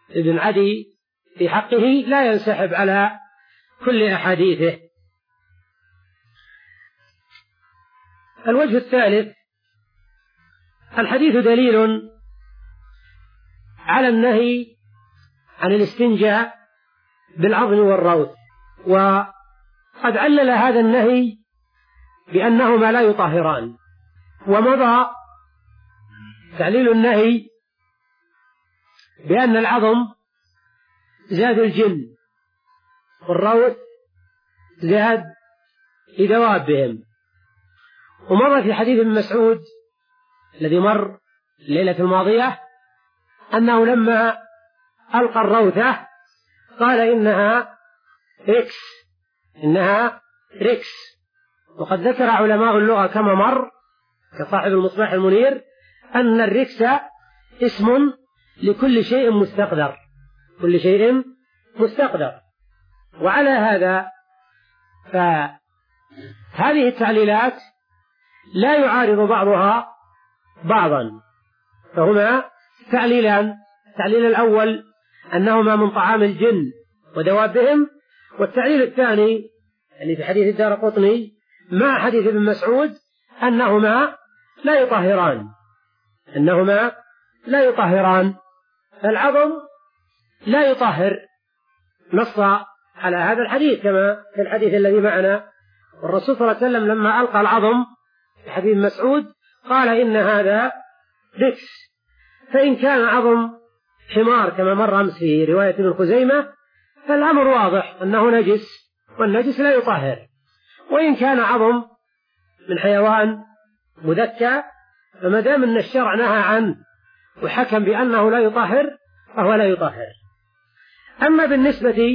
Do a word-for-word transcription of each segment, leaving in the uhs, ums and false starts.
بن عدي في حقه لا ينسحب على كل أحاديثه. الوجه الثالث: الحديث دليل على النهي عن الاستنجاء بالعظم والروث، وقد علل هذا النهي بأنهما لا يطهران، ومضى تعليل النهي بأن العظم زاد الجن والروث زاد لدوابهم. ومر في حديث ابن مسعود الذي مر الليلة الماضية أنه لما ألقى الروثة قال إنها ركس إنها ركس وقد ذكر علماء اللغة كما مر كصاحب المصباح المنير أن الركس اسم لكل شيء مستقدر كل شيء مستقدر. وعلى هذا فهذه التعليلات لا يعارض بعضها بعضا، فهما تعليلان: التعليل الأول أنهما من طعام الجن ودوابهم، والتعليل الثاني اللي في حديث الدارقطني مع حديث ابن مسعود أنهما لا يطهران أنهما لا يطهران العظم لا يطهر، نص على هذا الحديث كما في الحديث الذي معنا. والرسول صلى الله عليه وسلم لما ألقى العظم في حديث مسعود قال إن هذا ركس، فإن كان عظم حمار كما مر أمس في رواية ابن خزيمة فالأمر واضح أنه نجس والنجس لا يطهر، وإن كان عظم من حيوان مذكى فما دام أن الشرع نهى عنه وحكم بأنه لا يطهر فهو لا يطهر. أما بالنسبة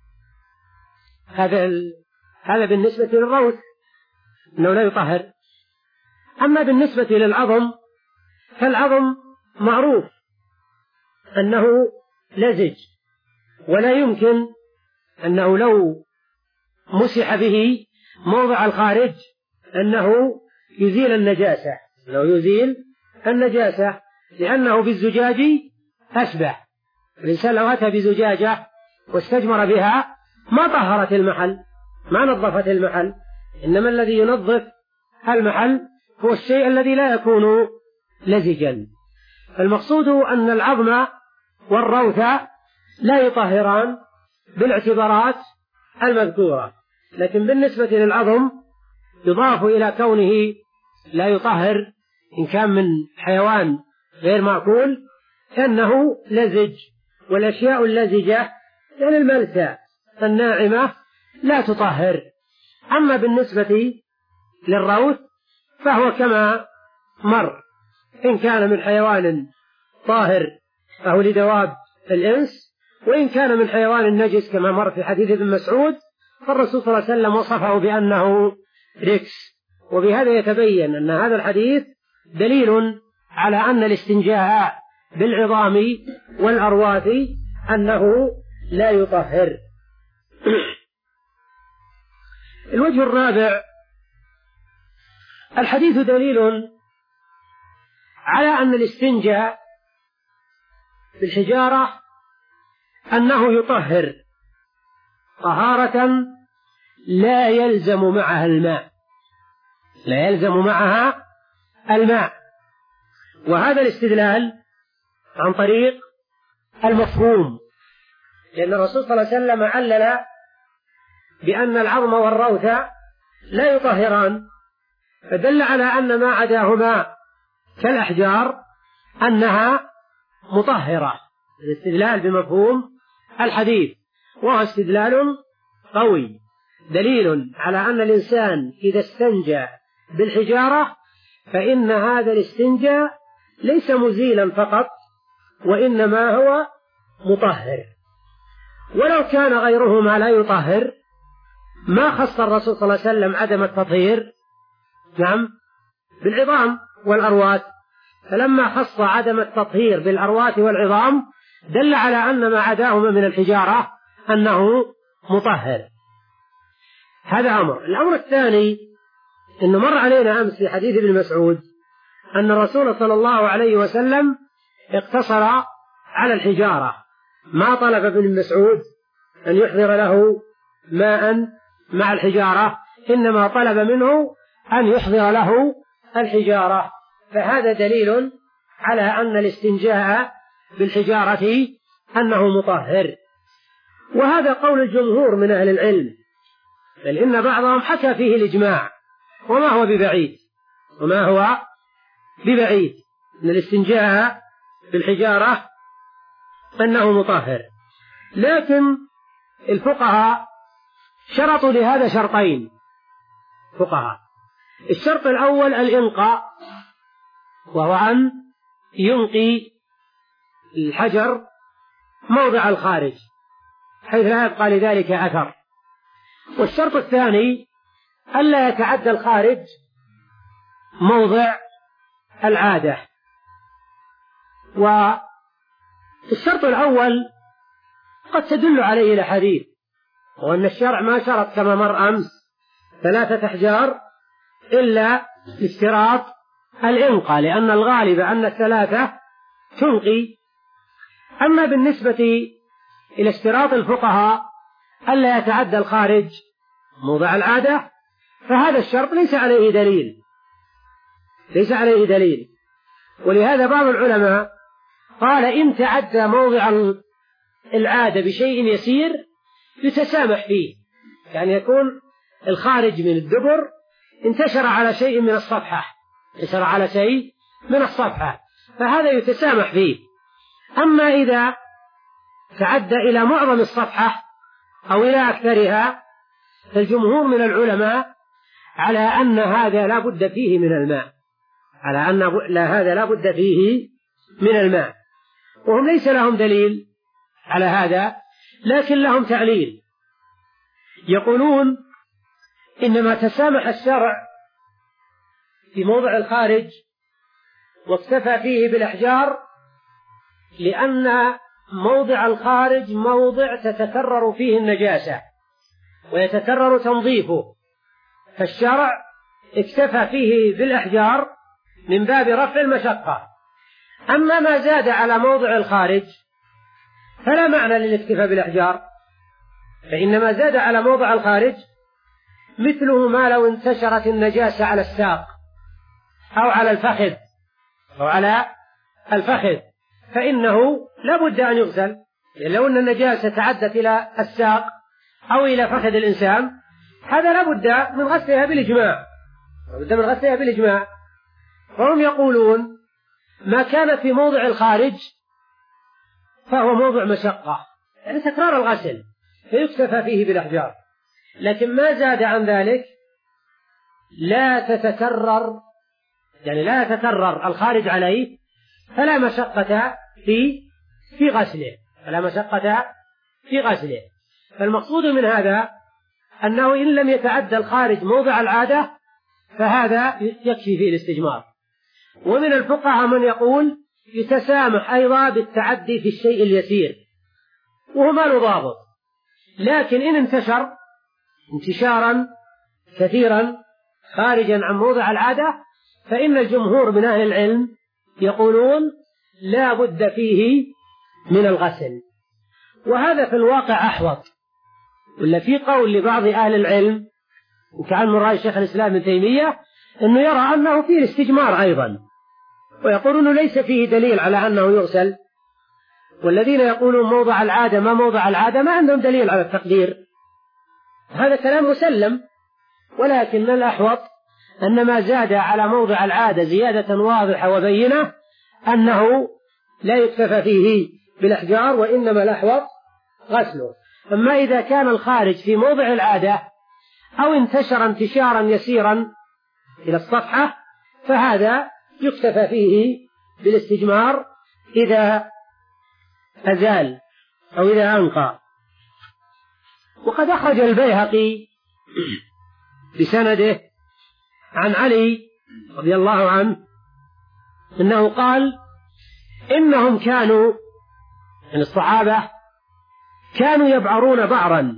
هذا هذا بالنسبة للروث أنه لا يطهر. أما بالنسبة للعظم فالعظم معروف أنه لزج، ولا يمكن أنه لو مسح به موضع الخارج أنه يزيل النجاسة لو يزيل النجاسة لأنه بالزجاج أشبه. الإنسان لو أتى بزجاجة واستجمر بها ما طهرت المحل ما نظفت المحل، إنما الذي ينظف المحل هو الشيء الذي لا يكون لزجا. المقصود أن العظم والروث لا يطهران بالاعتبارات المذكورة، لكن بالنسبة للعظم يضاف إلى كونه لا يطهر إن كان من حيوان غير معقول أنه لزج، والأشياء اللزجة يعني الملسى الناعمة لا تطهر. أما بالنسبة للروث فهو كما مر، إن كان من حيوان طاهر فهو لدواب الإنس، وإن كان من حيوان النجس كما مر في حديث ابن مسعود فالرسول صلى الله عليه وسلم وصفه بأنه ركس. وبهذا يتبين أن هذا الحديث دليل على أن الاستنجاء بالعظام والأرواث أنه لا يطهر. الوجه الرابع: الحديث دليل على أن الاستنجاء بالحجارة أنه يطهر طهارة لا يلزم معها الماء لا يلزم معها الماء وهذا الاستدلال عن طريق المفهوم، لأن الرسول صلى الله عليه وسلم علل بأن العظم والروث لا يطهران، فدل على أن ما عداهما كالأحجار أنها مطهرة، الاستدلال بمفهوم الحديث، وهو استدلال قوي دليل على أن الإنسان إذا استنجى بالحجارة فإن هذا الاستنجاء ليس مزيلا فقط وإنما هو مطهر. ولو كان غيرهما لا يطهر ما خص الرسول صلى الله عليه وسلم عدم التطهير نعم بالعظام والأرواث، فلما خص عدم التطهير بالأرواث والعظام دل على أن ما عداهما من الحجارة أنه مطهر. هذا أمر. الأمر الثاني إنه مر علينا أمس في حديث ابن مسعود أن الرسول صلى الله عليه وسلم اقتصر على الحجارة ما طلب ابن مسعود أن يحضر له ماء مع الحجارة، إنما طلب منه أن يحضر له الحجارة. فهذا دليل على أن الاستنجاء بالحجارة أنه مطهر، وهذا قول الجمهور من أهل العلم، بل إن بعضهم حكى فيه الإجماع، وما هو ببعيد وما هو ببعيد أن الاستنجاء بالحجارة أنه مطهر. لكن الفقهاء شرطوا لهذا شرطين فقهاء. الشرط الأول الإنقاء، وهو أن ينقي الحجر موضع الخارج حيث لا يبقى لذلك أثر. والشرط الثاني ألا يتعدى الخارج موضع العادة. والشرط الأول قد تدل عليه الأحاديث، وأن الشرع ما شرط كما مر أمس ثلاثة أحجار إلا اشتراط الإنقاء، لأن الغالب أن الثلاثة تنقي. أما بالنسبة إلى اشتراط الفقهاء ألا يتعدى الخارج موضع العادة، فهذا الشرط ليس عليه دليل ليس عليه دليل ولهذا بعض العلماء قال إن تعدى موضع العادة بشيء يسير يتسامح فيه، يعني يكون الخارج من الدبر انتشر على شيء من الصفحة انتشر على شيء من الصفحة فهذا يتسامح فيه. أما إذا تعدى إلى معظم الصفحة أو إلى أكثرها فالجمهور من العلماء على أن هذا لا بد فيه من الماء على أن لا هذا لا بد فيه من الماء وهم ليس لهم دليل على هذا، لكن لهم تعليل. يقولون إنما تسامح الشرع في موضع الخارج واكتفى فيه بالأحجار لأن موضع الخارج موضع تتكرر فيه النجاسة ويتكرر تنظيفه، فالشرع اكتفى فيه بالأحجار من باب رفع المشقة. أما ما زاد على موضع الخارج فلا معنى للاكتفاء بالأحجار، فإنما زاد على موضع الخارج مثله ما لو انتشرت النجاسة على الساق أو على الفخذ أو على الفخذ فإنه لا بد أن يغسل، لأن لو أن النجاسة تعدت إلى الساق أو إلى فخذ الإنسان هذا لا بد من غسلها بالإجماع لا بد من غسلها بالإجماع. فهم يقولون ما كان في موضع الخارج فهو موضع مشقة يعني تكرار الغسل فيكتفى فيه بالأحجار، لكن ما زاد عن ذلك لا تتكرر يعني لا يتكرر الخارج عليه فلا مشقة في في غسله فلا مشقة في غسله. فالمقصود من هذا أنه إن لم يتعدى الخارج موضع العادة فهذا يكفي فيه الاستجمار. ومن الفقهاء من يقول يتسامح أيضا بالتعدي في الشيء اليسير وهو ما له ضابط، لكن إن انتشر انتشارا كثيرا خارجا عن موضع العادة فإن الجمهور من أهل العلم يقولون لا بد فيه من الغسل. وهذا في الواقع أحوط، ولا في قول لبعض أهل العلم وكان من رأي شيخ الإسلام ابن تيمية أنه يرى أنه فيه الاستجمار أيضا، ويقولون ليس فيه دليل على أنه يغسل، والذين يقولون موضع العادة ما موضع العادة ما عندهم دليل على التقدير. هذا كلام مسلم، ولكن الأحوط أن ما زاد على موضع العادة زيادة واضحة وبينة أنه لا يكتفى فيه بالأحجار وإنما الأحوط غسله. أما إذا كان الخارج في موضع العادة أو انتشر انتشارا يسيرا إلى الصفحة فهذا يكتفى فيه بالاستجمار إذا أزال أو إذا أنقى. وقد أخرج البيهقي بسنده عن علي رضي الله عنه أنه قال إنهم كانوا من الصحابة كانوا يبعرون بعرا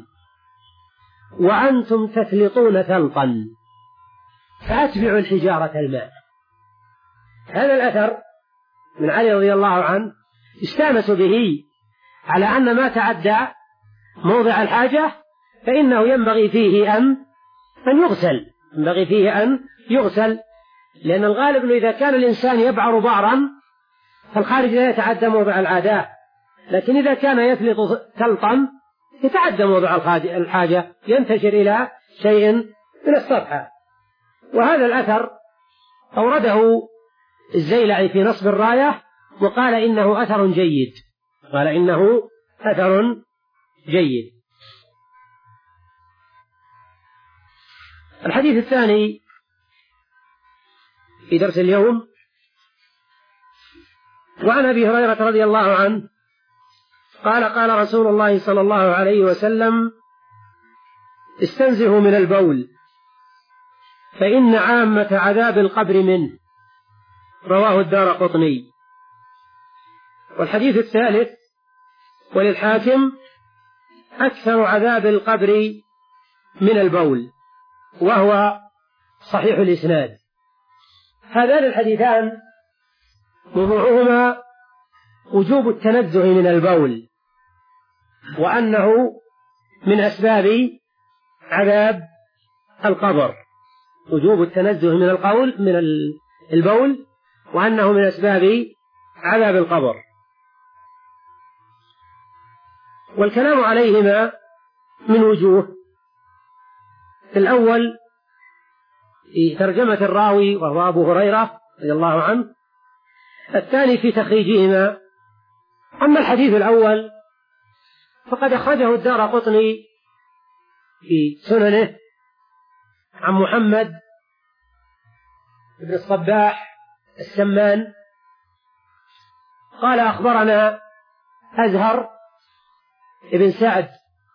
وأنتم تثلطون ثلطا فأتبعوا الحجارة الماء. هذا الأثر من علي رضي الله عنه استانسوا به على أن ما تعدى موضع الحاجة فإنه ينبغي فيه أن أن يغسل ينبغي فيه أن يغسل لأن الغالب أنه إذا كان الإنسان يبعر بعرا فالخارج لا يتعدى موضع العادة، لكن إذا كان يفلط تلطا يتعدى موضع الحاجة، ينتشر إلى شيء من الصفحة. وهذا الأثر أورده الزيلعي في نصب الراية وقال إنه أثر جيد قال إنه أثر جيد. الحديث الثاني في درس اليوم وعن أبي هريرة رضي الله عنه قال قال رسول الله صلى الله عليه وسلم استنزهوا من البول فإن عامة عذاب القبر منه، رواه الدارقطني. والحديث الثالث وللحاكم أكثر عذاب القبر من البول، وهو صحيح الإسناد. هذان الحديثان موضوعهما وجوب التنزه من البول، وأنه من أسباب عذاب القبر، وجوب التنزه من القول من البول وأنه من أسباب عذاب القبر. والكلام عليهما من وجوه: الأول في ترجمة الراوي وهو أبو هريرة رضي الله عنه، الثاني في تخريجهما. أما الحديث الأول فقد أخرجه الدارقطني في سننه عن محمد بن الصباح السمان قال أخبرنا أزهر بن سعد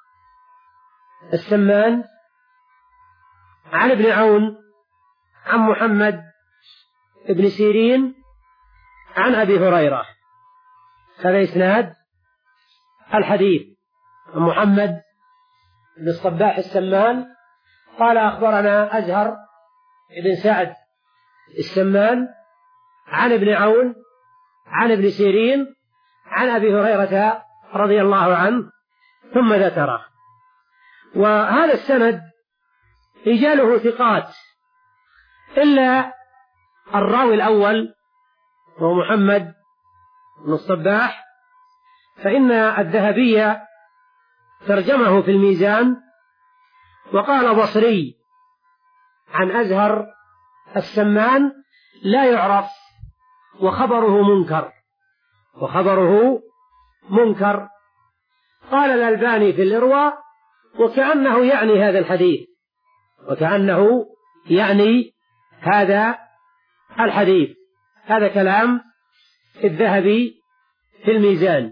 السمان عن ابن عون عن محمد بن سيرين عن أبي هريرة. هذا إسناد الحديث. محمد بن الصباح السمان قال أخبرنا أزهر بن سعد السمان عن ابن عون عن ابن سيرين عن أبي هريرة رضي الله عنه، ثم ذكره. وهذا السند رجاله ثقات إلا الراوي الأول وهو محمد بن الصباح، فإن الذهبي ترجمه في الميزان وقال بصري عن أزهر السمان لا يعرف وخبره منكر وخبره منكر. قال الألباني في الإرواء وكأنه يعني هذا الحديث وكأنه يعني هذا الحديث. هذا كلام الذهبي في الميزان.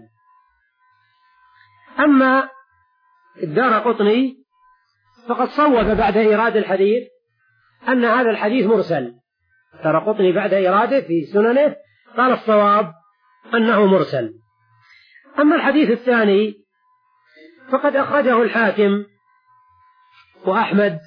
أما الدارقطني فقد صوب بعد إيراد الحديث أن هذا الحديث مرسل. الدارقطني بعد إيراده في سننه قال الصواب أنه مرسل. أما الحديث الثاني فقد أخرجه الحاكم وأحمد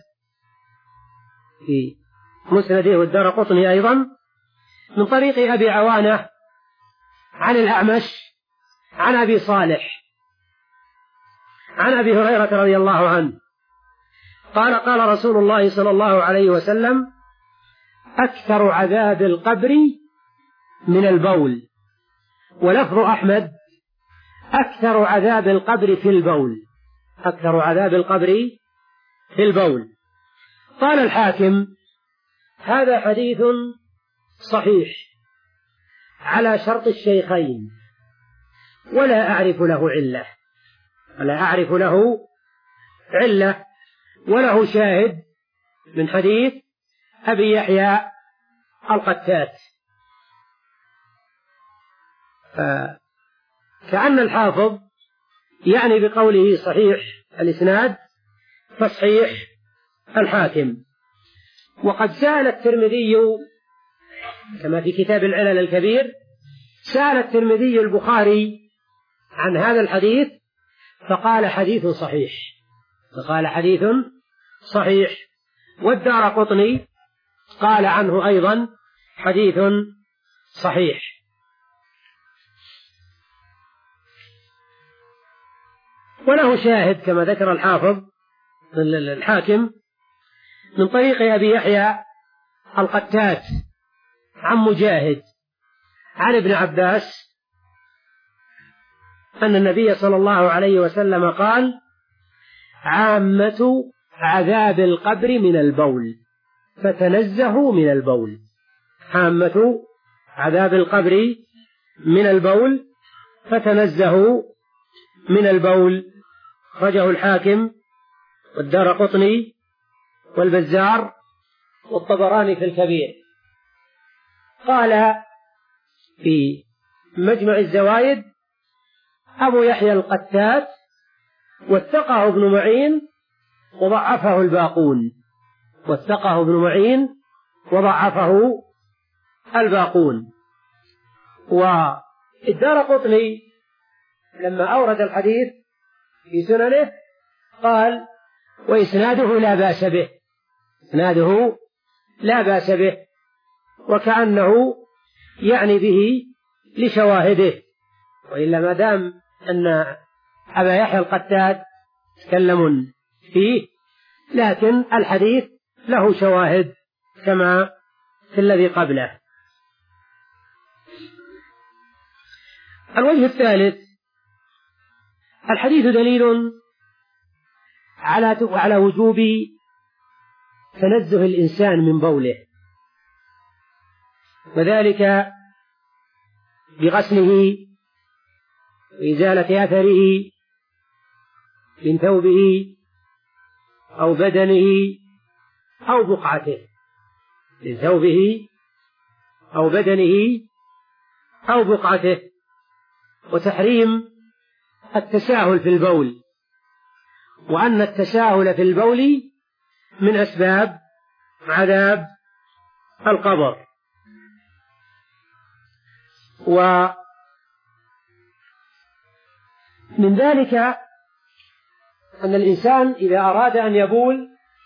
في مسنده والدارقطني أيضا من طريق أبي عوانة عن الأعمش عن أبي صالح عن أبي هريرة رضي الله عنه قال قال رسول الله صلى الله عليه وسلم أكثر عذاب القبر من البول. ولفظ أحمد أكثر عذاب القبر في البول أكثر عذاب القبر في البول. قال الحاكم هذا حديث صحيح على شرط الشيخين ولا أعرف له علة ولا أعرف له علة وله شاهد من حديث أبي يحيى القتات. كأن الحافظ يعني بقوله صحيح الإسناد تصحيح الحاكم. وقد سأل الترمذي كما في كتاب العلل الكبير سأل الترمذي البخاري عن هذا الحديث فقال حديث صحيح فقال حديث صحيح. والدارقطني قال عنه أيضا حديث صحيح. وله شاهد كما ذكر الحافظ الحاكم من طريق أبي يحيى القتات عن مجاهد عن ابن عباس أن النبي صلى الله عليه وسلم قال: عامة عذاب القبر من البول فتنزهوا من البول. عامة عذاب القبر من البول فتنزهوا من البول. أخرجه الحاكم والدارقطني والبزار والطبراني في الكبير. قال في مجمع الزوائد أبو يحيى القتات: وثقه ابن معين وضعفه الباقون. وثقه ابن معين وضعفه الباقون. والدارقطني لما أورد الحديث في سننه قال: وإسناده لا بأس به. إسناده لا بأس به، وكأنه يعني به لشواهده، وإلا ما دام أن أبا يحيى القتات تكلم فيه، لكن الحديث له شواهد كما في الذي قبله. الوجه الثالث: الحديث دليل على على وجوب تنزه الإنسان من بوله، وذلك بغسله وإزالة أثره من ثوبه أو بدنه أو بقعته، من ثوبه أو بدنه أو بقعته، وتحريم التساهل في البول، وأن التساهل في البول من أسباب عذاب القبر. ومن ذلك أن الإنسان إذا أراد أن يبول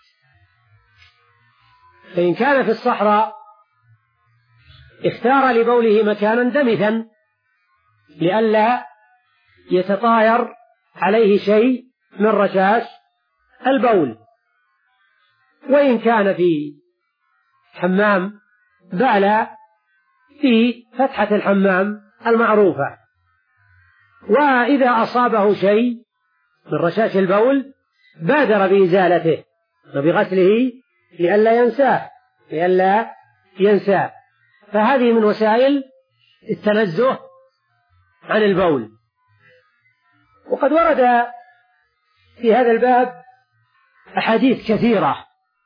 فإن كان في الصحراء اختار لبوله مكانا دمثا لئلا يتطاير عليه شيء من رشاش البول، وإن كان في حمام بال في فتحة الحمام المعروفة، وإذا أصابه شيء من رشاش البول بادر بإزالته وبغسله لئلا ينساه لئلا ينساه فهذه من وسائل التنزه عن البول. وقد ورد في هذا الباب أحاديث كثيرة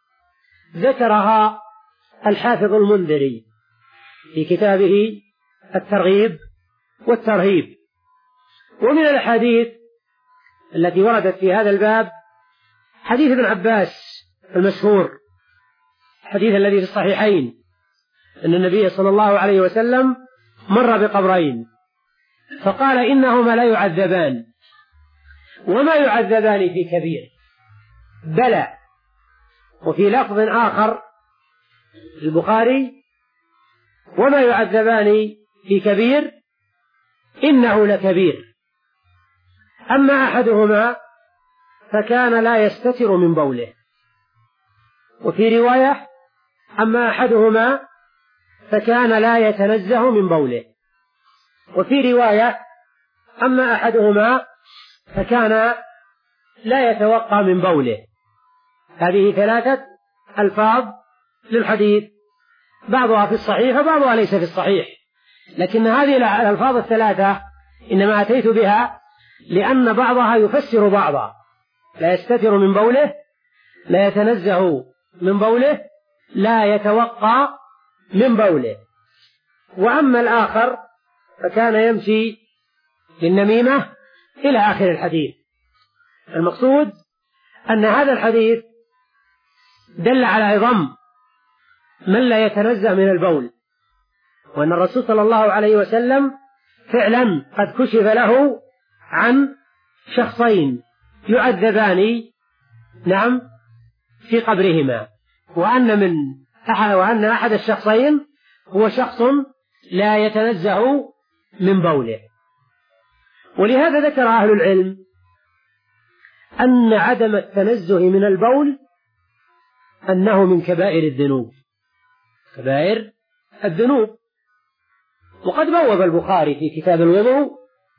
ذكرها الحافظ المنذري في كتابه الترغيب والترهيب. ومن الأحاديث التي وردت في هذا الباب حديث ابن عباس المشهور، الحديث الذي في الصحيحين، أن النبي صلى الله عليه وسلم مر بقبرين فقال: إنهما لا يعذبان، وما يعذبان في كبير، بلى. وفي لفظ آخر البخاري: وما يعذبان في كبير، إنه لكبير، أما أحدهما فكان لا يستتر من بوله. وفي رواية: أما أحدهما فكان لا يتنزه من بوله. وفي رواية: أما أحدهما فكان لا يتوقى من بوله. هذه ثلاثة ألفاظ للحديث، بعضها في الصحيح وبعضها ليس في الصحيح، لكن هذه الألفاظ الثلاثة إنما أتيت بها لأن بعضها يفسر بعضا: لا يستتر من بوله، لا يتنزه من بوله، لا يتوقى من بوله. وأما الآخر فكان يمشي بالنميمة إلى آخر الحديث. المقصود أن هذا الحديث دل على عظم من لا يتنزه من البول، وأن الرسول صلى الله عليه وسلم فعلا قد كشف له عن شخصين يعذبان نعم في قبرهما، وأن من أحد وأن أحد الشخصين هو شخص لا يتنزه من بوله. ولهذا ذكر أهل العلم أن عدم التنزه من البول أنه من كبائر الذنوب، كبائر الذنوب. وقد بوب البخاري في كتاب الوضوء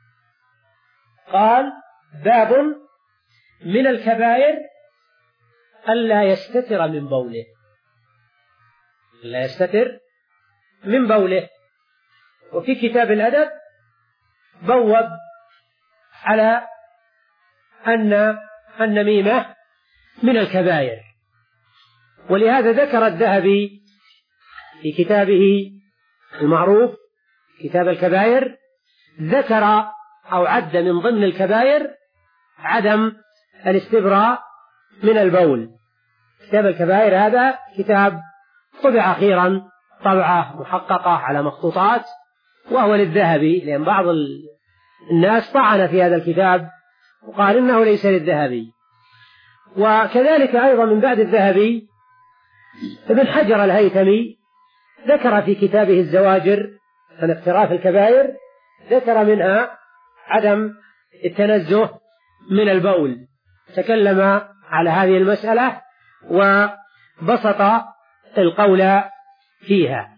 قال: باب من الكبائر ألا يستتر من بوله، لا يستتر من بوله. وفي كتاب الأدب بوب على أن النميمة من الكبائر. ولهذا ذكر الذهبي في كتابه المعروف كتاب الكبائر، ذكر أو عد من ضمن الكبائر عدم الاستبراء من البول. كتاب الكبائر هذا كتاب طبع أخيرا طبعة محققة على مخطوطات، وهو للذهبي، لأن بعض الناس طعن في هذا الكتاب وقال إنه ليس للذهبي. وكذلك أيضا من بعد الذهبي ابن حجر الهيثمي ذكر في كتابه الزواجر عن اقتراف الكبائر، ذكر منها عدم التنزه من البول، تكلم على هذه المسألة وبسط القول فيها.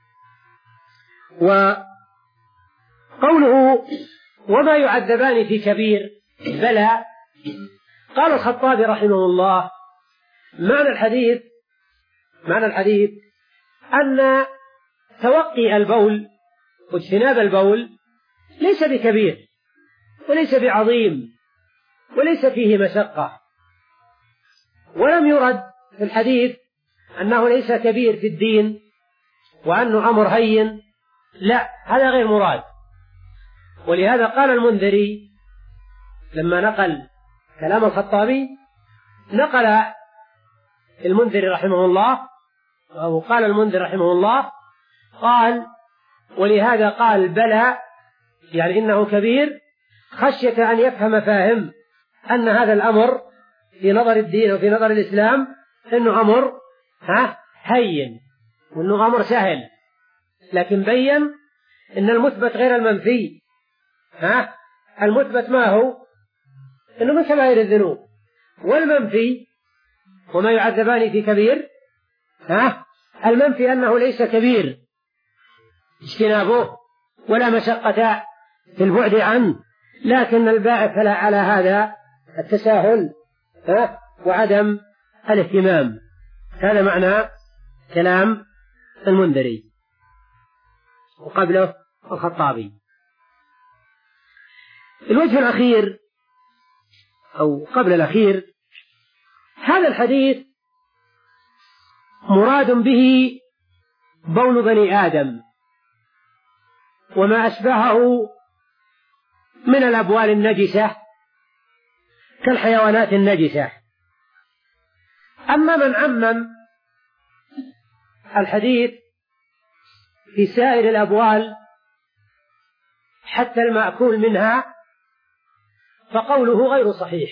وقوله وما يعذبان في كبير بلى، قال الخطابي رحمه الله: معنى الحديث معنى الحديث أن توقي البول واجتناب البول ليس بكبير وليس بعظيم وليس فيه مشقة. ولم يرد في الحديث أنه ليس كبير في الدين وأنه أمر هين، لا، هذا غير مراد. ولهذا قال المنذري لما نقل كلام الخطابي، نقل المنذري رحمه الله أو قال المنذر رحمه الله قال: ولهذا قال بلى، يعني إنه كبير، خشية أن يفهم فاهم أن هذا الأمر في نظر الدين وفي نظر الإسلام إنه أمر ها هين وإنه أمر سهل، لكن بين إن المثبت غير المنفي. ها المثبت ما هو؟ إنه من كبائر الذنوب، والمنفي وما يعذبان في كبير، ها المنفي أنه ليس كبير اجتنابه ولا مشقة في البعد عنه، لكن الباعث على هذا التساهل ها وعدم الاهتمام. هذا معنى كلام المنذري وقبله الخطابي. الوجه الأخير أو قبل الأخير، هذا الحديث مراد به بول بني آدم وما أشبهه من الأبوال النجسة كالحيوانات النجسة. أما من عمم الحديث في سائر الأبوال حتى المأكول منها فقوله غير صحيح.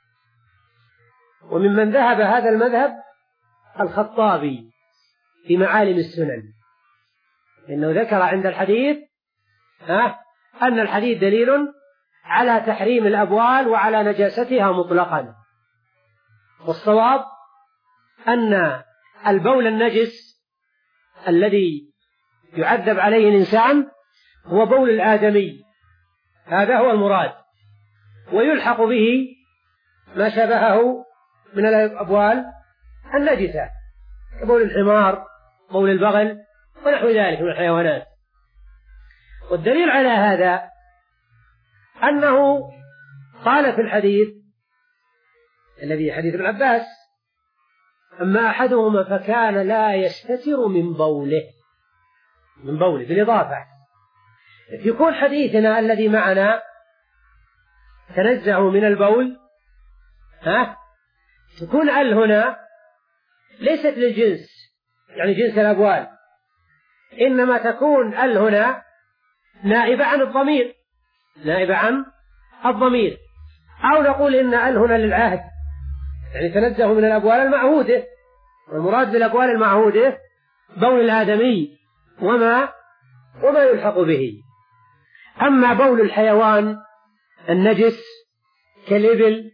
وممن ذهب هذا المذهب الخطابي في معالم السنن، إنه ذكر عند الحديث ها أن الحديث دليل على تحريم الأبوال وعلى نجاستها مطلقا. والصواب أن البول النجس الذي يعذب عليه الإنسان هو بول الآدمي، هذا هو المراد، ويلحق به ما شبهه من الأبوال النجسة كبول الحمار، بول البغل ونحو ذلك من الحيوانات. والدليل على هذا أنه قال في الحديث الذي حديث ابن عباس: أما أحدهما فكان لا يستتر من بوله، من بوله بالإضافة. يكون حديثنا الذي معنا تنزه من البول، ها تكون ال هنا ليست للجنس، يعني جنس الأبوال، إنما تكون ال هنا نائبة عن الضمير، نائبة عن الضمير. أو نقول إن ال هنا للعهد، يعني تنزه من الأبوال المعهودة، والمراد بالأبوال المعهودة بول الآدمي وما وما يلحق به. أما بول الحيوان النجس كالإبل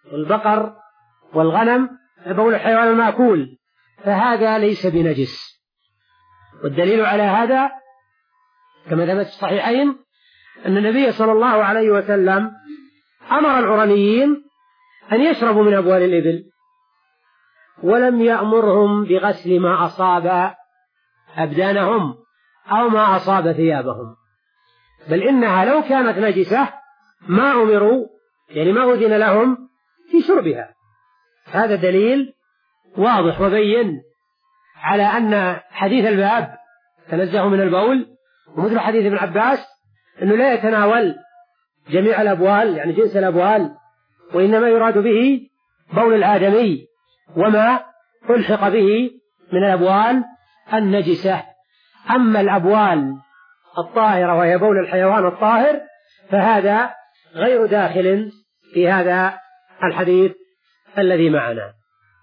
والبقر والغنم بول الحيوان المأكول، فهذا ليس بنجس. والدليل على هذا كما ثبت في الصحيحين أن النبي صلى الله عليه وسلم أمر العرنيين أن يشربوا من أبوال الإبل، ولم يأمرهم بغسل ما أصاب أبدانهم أو ما أصاب ثيابهم، بل إنها لو كانت نجسة ما أمروا، يعني ما أذن لهم في شربها. هذا دليل واضح وبين على أن حديث الباب تنزه من البول، ومثل حديث ابن عباس أنه لا يتناول جميع الأبوال يعني جنس الأبوال، وإنما يراد به بول الآدمي وما ألحق به من الأبوال النجسة. أما الأبوال الطاهرة وهي بول الحيوان الطاهر فهذا غير داخل في هذا الحديث الذي معنا.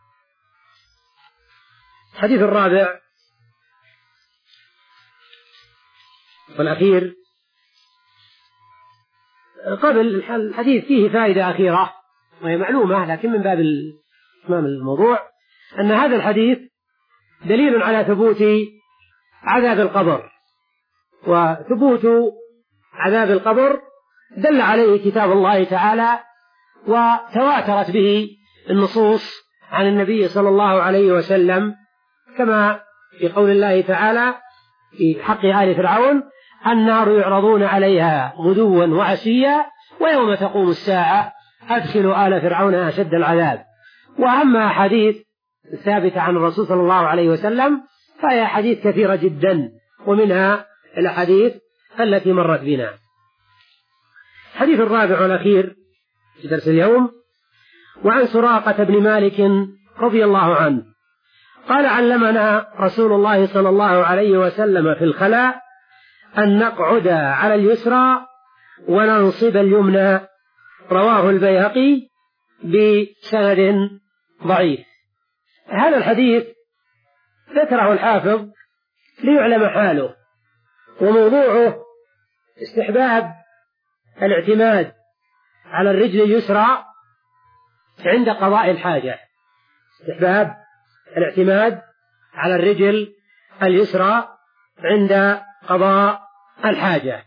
الحديث الرابع والأخير قبل الحديث فيه فائدة أخيرة وهي معلومة لكن من باب إتمام الموضوع، أن هذا الحديث دليل على ثبوت عذاب القبر، وثبوت عذاب القبر دل عليه كتاب الله تعالى وتواترت به النصوص عن النبي صلى الله عليه وسلم، كما في قول الله تعالى في حق آل فرعون: النار يعرضون عليها غدوا وعشيا ويوم تقوم الساعة أدخلوا آل فرعون أشد العذاب. وأما حديث ثابتة عن الرسول صلى الله عليه وسلم فهي حديث كثيرة جدا، ومنها الأحاديث التي مرت بنا. الحديث الرابع والأخير في درس اليوم: وعن سراقة بن مالك رضي الله عنه قال: علمنا رسول الله صلى الله عليه وسلم في الخلاء أن نقعد على اليسرى وننصب اليمنى. رواه البيهقي بسند ضعيف. هذا الحديث ذكره الحافظ ليعلم حاله، وموضوعه استحباب الاعتماد على الرجل اليسرى عند قضاء الحاجة، استحباب الاعتماد على الرجل اليسرى عند قضاء الحاجة.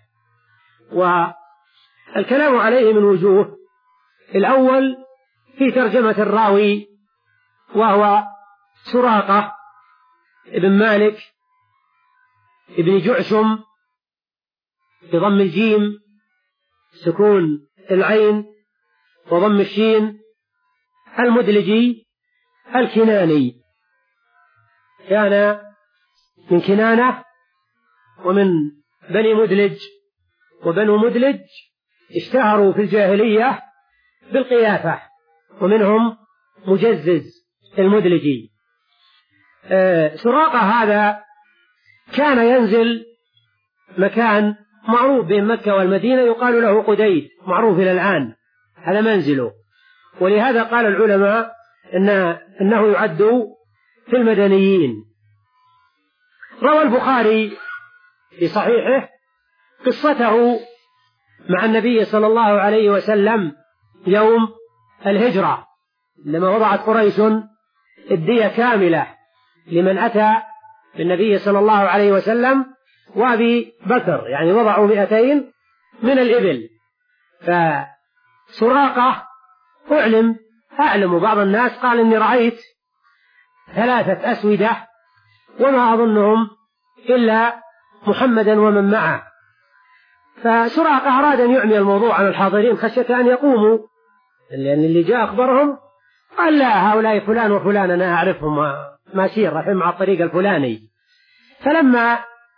والكلام عليه من وجوه: الأول في ترجمة الراوي وهو سراقة ابن مالك ابن جعشم بضم الجيم سكون العين وضم الشين المدلجي الكناني، كان من كنانة ومن بني مدلج، وبنو مدلج اشتهروا في الجاهلية بالقيافة، ومنهم مجزز المدلجي. آه سراقة هذا كان ينزل مكان معروف بين مكة والمدينة يقال له قديد، معروف إلى الآن، هذا منزله، ولهذا قال العلماء إن إنه يعد في المدنيين. روى البخاري في صحيحه قصته مع النبي صلى الله عليه وسلم يوم الهجرة لما وضعت قريش الدية كاملة لمن أتى بالنبي صلى الله عليه وسلم وأبي بكر، يعني وضعوا مئتين من الإبل. فسراقة أعلم أعلم بعض الناس قال إني رأيت ثلاثة أسودة وما أظنهم إلا محمدا ومن معه. فسراقة أراد أن يعمي الموضوع عن الحاضرين خشية أن يقوموا، لأن اللي جاء أخبرهم قال: لا، هؤلاء فلان وفلان أنا أعرفهم ماشيين رايحين مع الطريق الفلاني. فلما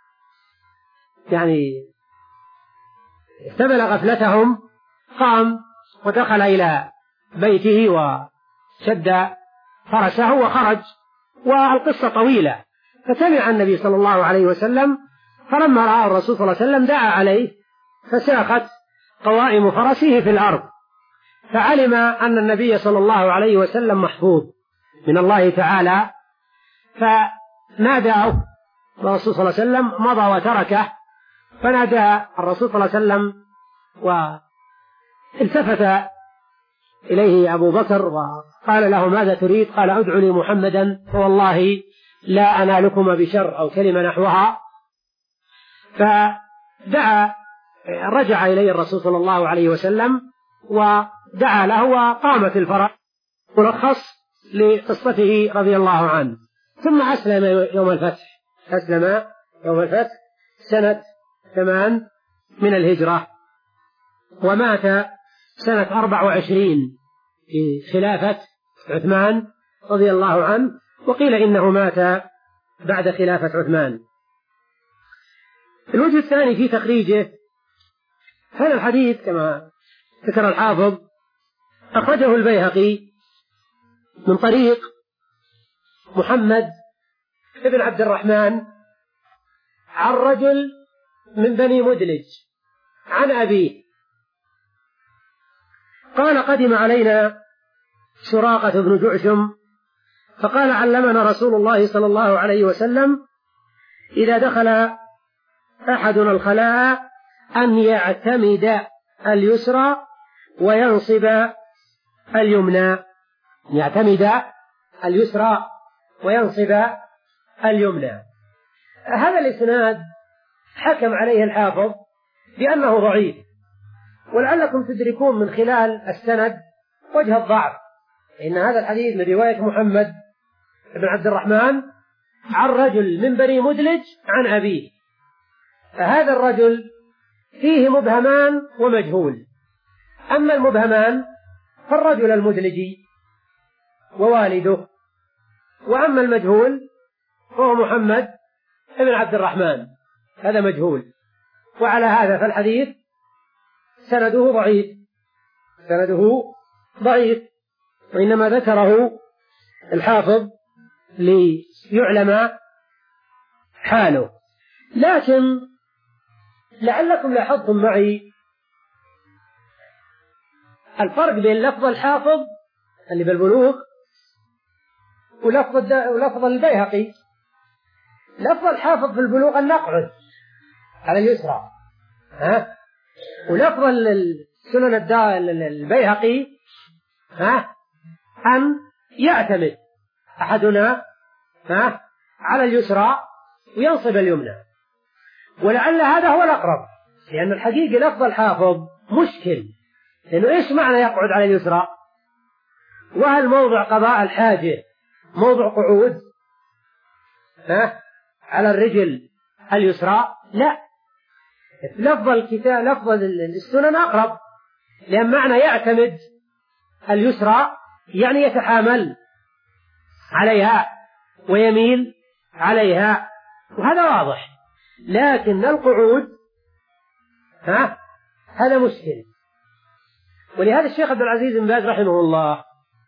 يعني استبل غفلتهم قام ودخل إلى بيته وشد فرسه وخرج، والقصة طويلة. فسمع النبي صلى الله عليه وسلم، فلما رأى الرسول صلى الله عليه وسلم دعا عليه فساخت قوائم فرسه في الأرض، فعلم أن النبي صلى الله عليه وسلم محفوظ من الله تعالى، فناداه الرسول صلى الله عليه وسلم، مضى وتركه، فنادى الرسول صلى الله عليه وسلم والتفت إليه أبو بكر وقال له ماذا تريد؟ قال ادعوا لي محمدا فوالله لا أنالكما بشر أو كلمة نحوها. فدعا رجع إليه الرسول صلى الله عليه وسلم ودعا له وقامت الفرح ملخص لقصته رضي الله عنه. ثم أسلم يوم الفتح، أسلم يوم الفتح سنة ثمان من الهجرة، ومات سنة أربع وعشرين في خلافة عثمان رضي الله عنه، وقيل إنه مات بعد خلافة عثمان. الوجه الثاني في تخريجه، هذا الحديث كما ذكر الحافظ أخرجه البيهقي من طريق محمد بن عبد الرحمن عن رجل من بني مدلج عن أبيه قال قدم علينا سراقة بن جعشم فقال علمنا رسول الله صلى الله عليه وسلم إذا دخل أحدنا الخلاء أن يعتمد اليسرى وينصب اليمنى، يعتمد اليسرى وينصب اليمنى. هذا الإسناد حكم عليه الحافظ بأنه ضعيف، ولعلكم تدركون من خلال السند وجه الضعف، إن هذا الحديث من رواية محمد بن عبد الرحمن عن رجل من بني مدلج عن أبيه، فهذا الرجل فيه مبهمان ومجهول. أما المبهمان فالرجل المدلجي ووالده، وأما المجهول فهو محمد بن عبد الرحمن، هذا مجهول. وعلى هذا فالحديث سنده ضعيف، سنده ضعيف، وإنما ذكره الحافظ ليعلم حاله. لكن لعلكم لاحظتم معي الفرق بين لفظ الحافظ اللي بالبلوغ ولفظ ولفظ البيهقي. لفظ الحافظ في البلوغ أن نقعد على اليسرى، ها، ولفظ السنن البيهقي ها أن يعتمد أحدنا ها على اليسرى وينصب اليمنى. ولعل هذا هو الأقرب، لأن الحقيقة لفظ الحافظ مشكل، لأنه إيش معنى يقعد على اليسرى؟ وهل موضع قضاء الحاجة موضع قعود ها على الرجل اليسرى؟ لا، لفظ الكتاب لفظ السنن أقرب، لأن معنى يعتمد اليسرى يعني يتحامل عليها ويميل عليها، وهذا واضح. لكن القعود ها هذا مشكل. ولهذا الشيخ عبد العزيز بن باز رحمه الله،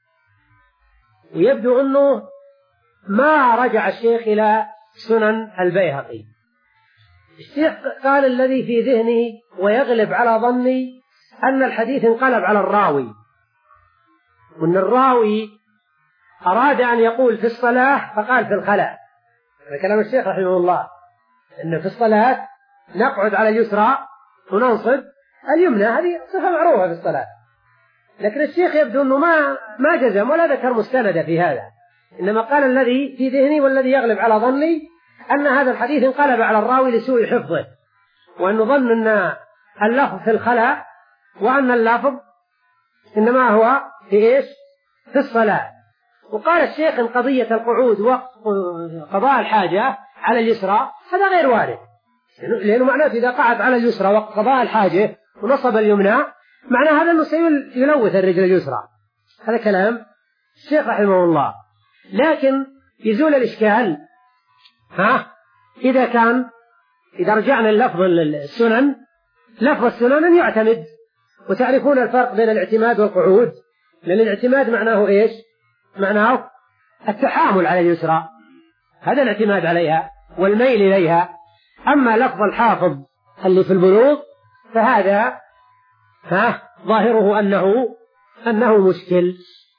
ويبدو أنه ما رجع الشيخ إلى سنن البيهقي، الشيخ قال الذي في ذهني ويغلب على ظني أن الحديث انقلب على الراوي، وأن الراوي أراد أن يقول في الصلاة فقال في الخلاء. هذا كلام الشيخ رحمه الله، أن في الصلاة نقعد على اليسرى وننصب اليمنى، هذه صفة معروفة في الصلاة. لكن الشيخ يبدو أنه ما ما جزم ولا ذكر مستند في هذا، إنما قال الذي في ذهني والذي يغلب على ظني أن هذا الحديث انقلب على الراوي لسوء حفظه، وأنه ظن أن اللفظ في الخلاء وأن اللفظ إنما هو في إيش؟ في الصلاة. وقال الشيخ إن قضية القعود وقضاء الحاجة على اليسرى هذا غير وارد، لأنه معناه إذا قعد على اليسرى وقضاء الحاجة ونصب اليمنى معناه هذا أنه سيلوث الرجل اليسرى. هذا كلام الشيخ رحمه الله. لكن يزول الإشكال ها إذا كان إذا رجعنا اللفظ السنن، لفظ السنن أن يعتمد، وتعرفون الفرق بين الاعتماد والقعود، لأن الاعتماد معناه إيش؟ معناه التحامل على اليسرى، هذا الاعتماد عليها والميل إليها. أما لفظ الحافظ اللي في البلوغ فهذا ها ظاهره أنه أنه مشكل.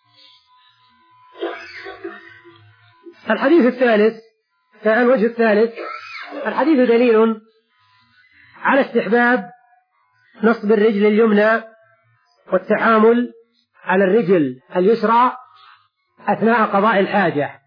الحديث الثالث، الوجه الثالث، الحديث دليل على استحباب نصب الرجل اليمنى والتحامل على الرجل اليسرى أثناء قضاء الحاجة.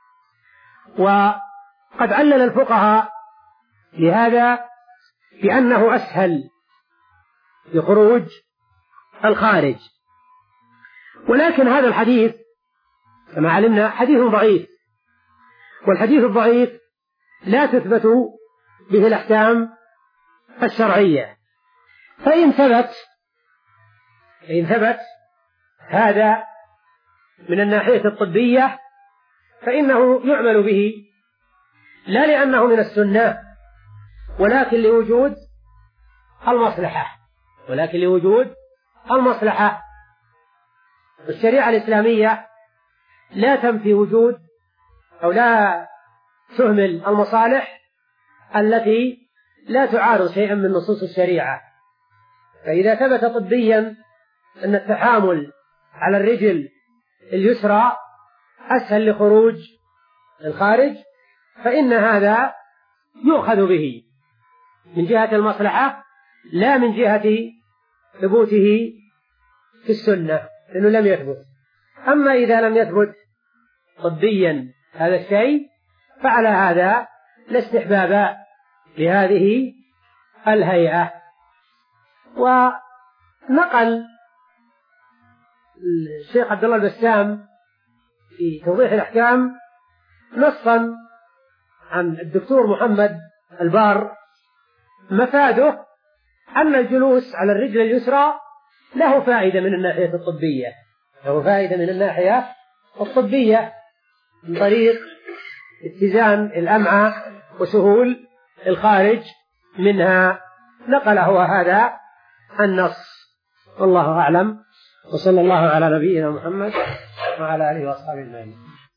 وقد علل الفقهاء لهذا بأنه أسهل لخروج الخارج. ولكن هذا الحديث كما علمنا حديث ضعيف، والحديث الضعيف لا تثبت به الأحكام الشرعية. فإن ثبت فإن ثبت هذا من الناحية الطبية فإنه يعمل به، لا لأنه من السنة ولكن لوجود المصلحة ولكن لوجود المصلحة. الشريعة الإسلامية لا تنفي وجود أو لا تهمل المصالح التي لا تعارض شيئا من نصوص الشريعة. فإذا ثبت طبيا أن التحامل على الرجل اليسرى أسهل لخروج الخارج فإن هذا يؤخذ به من جهة المصلحة لا من جهة ثبوته في السنة، لأنه لم يثبت. أما إذا لم يثبت طبيا هذا الشيء فعلى هذا لا استحباب لهذه الهيئة. ونقل الشيخ عبد الله البسام في توضيح الأحكام نصا عن الدكتور محمد البار مفاده أن الجلوس على الرجل اليسرى له فائدة من الناحية الطبية له فائدة من الناحية الطبية من طريق اتزان الأمعاء وسهول الخارج منها. نقل هو هذا النص، والله أعلم، وصلى الله على نبينا محمد وعلى آله وأصحابه أجمعين.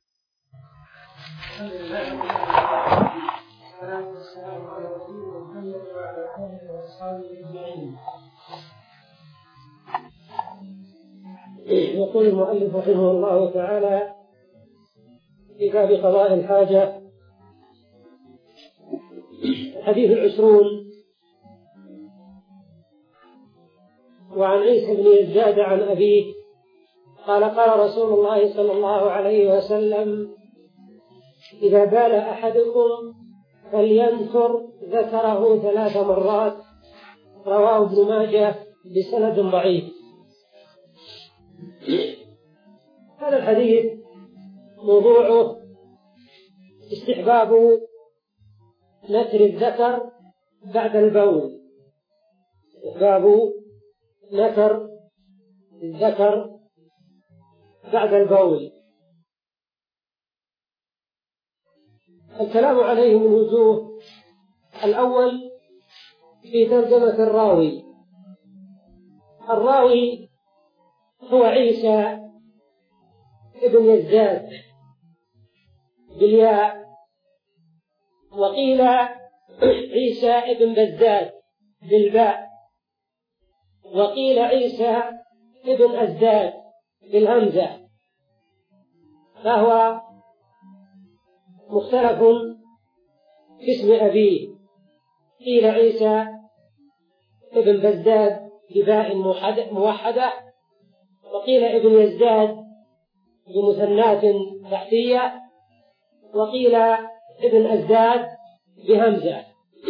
يقول المؤلف رحمه الله تعالى في باب قضاء الحاجة: الحديث العشرون. وعن عيسى بن يزداد عن أبيه قال: قال رسول الله صلى الله عليه وسلم: إذا بال أحدكم فلينثر ذكره ثلاث مرات. رواه ابن ماجه بسند ضعيف. هذا الحديث موضوعه استحباب نثر الذكر بعد البول استحباب نثر الذكر بعد البول. الكلام عليه من وجوه: الأول في ترجمة الراوي. الراوي هو عيسى ابن يزداد بالياء، وقيل عيسى ابن بزداد بالباء، وقيل عيسى ابن أزداد بالهمزة، فهو مختلف في اسم أبيه. قيل عيسى ابن بزداد بباء موحدة، وقيل ابن يزداد بمثنات تحتية، وقيل ابن أزداد بهمزة.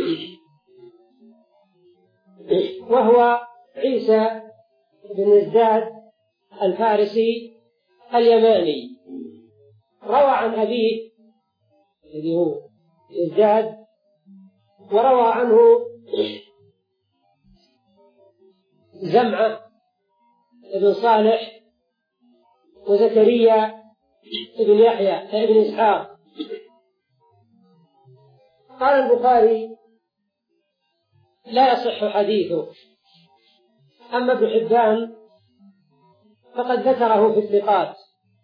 وهو عيسى ابن يزداد الفارسي اليماني، روى عن أبيه الذي هو يزداد، وروى عنه زمعة ابن صالح وزكريا ابن يحيى ابن إسحاق. قال البخاري: لا يصح حديثه. أما ابن حبان فقد ذكره في الثقات.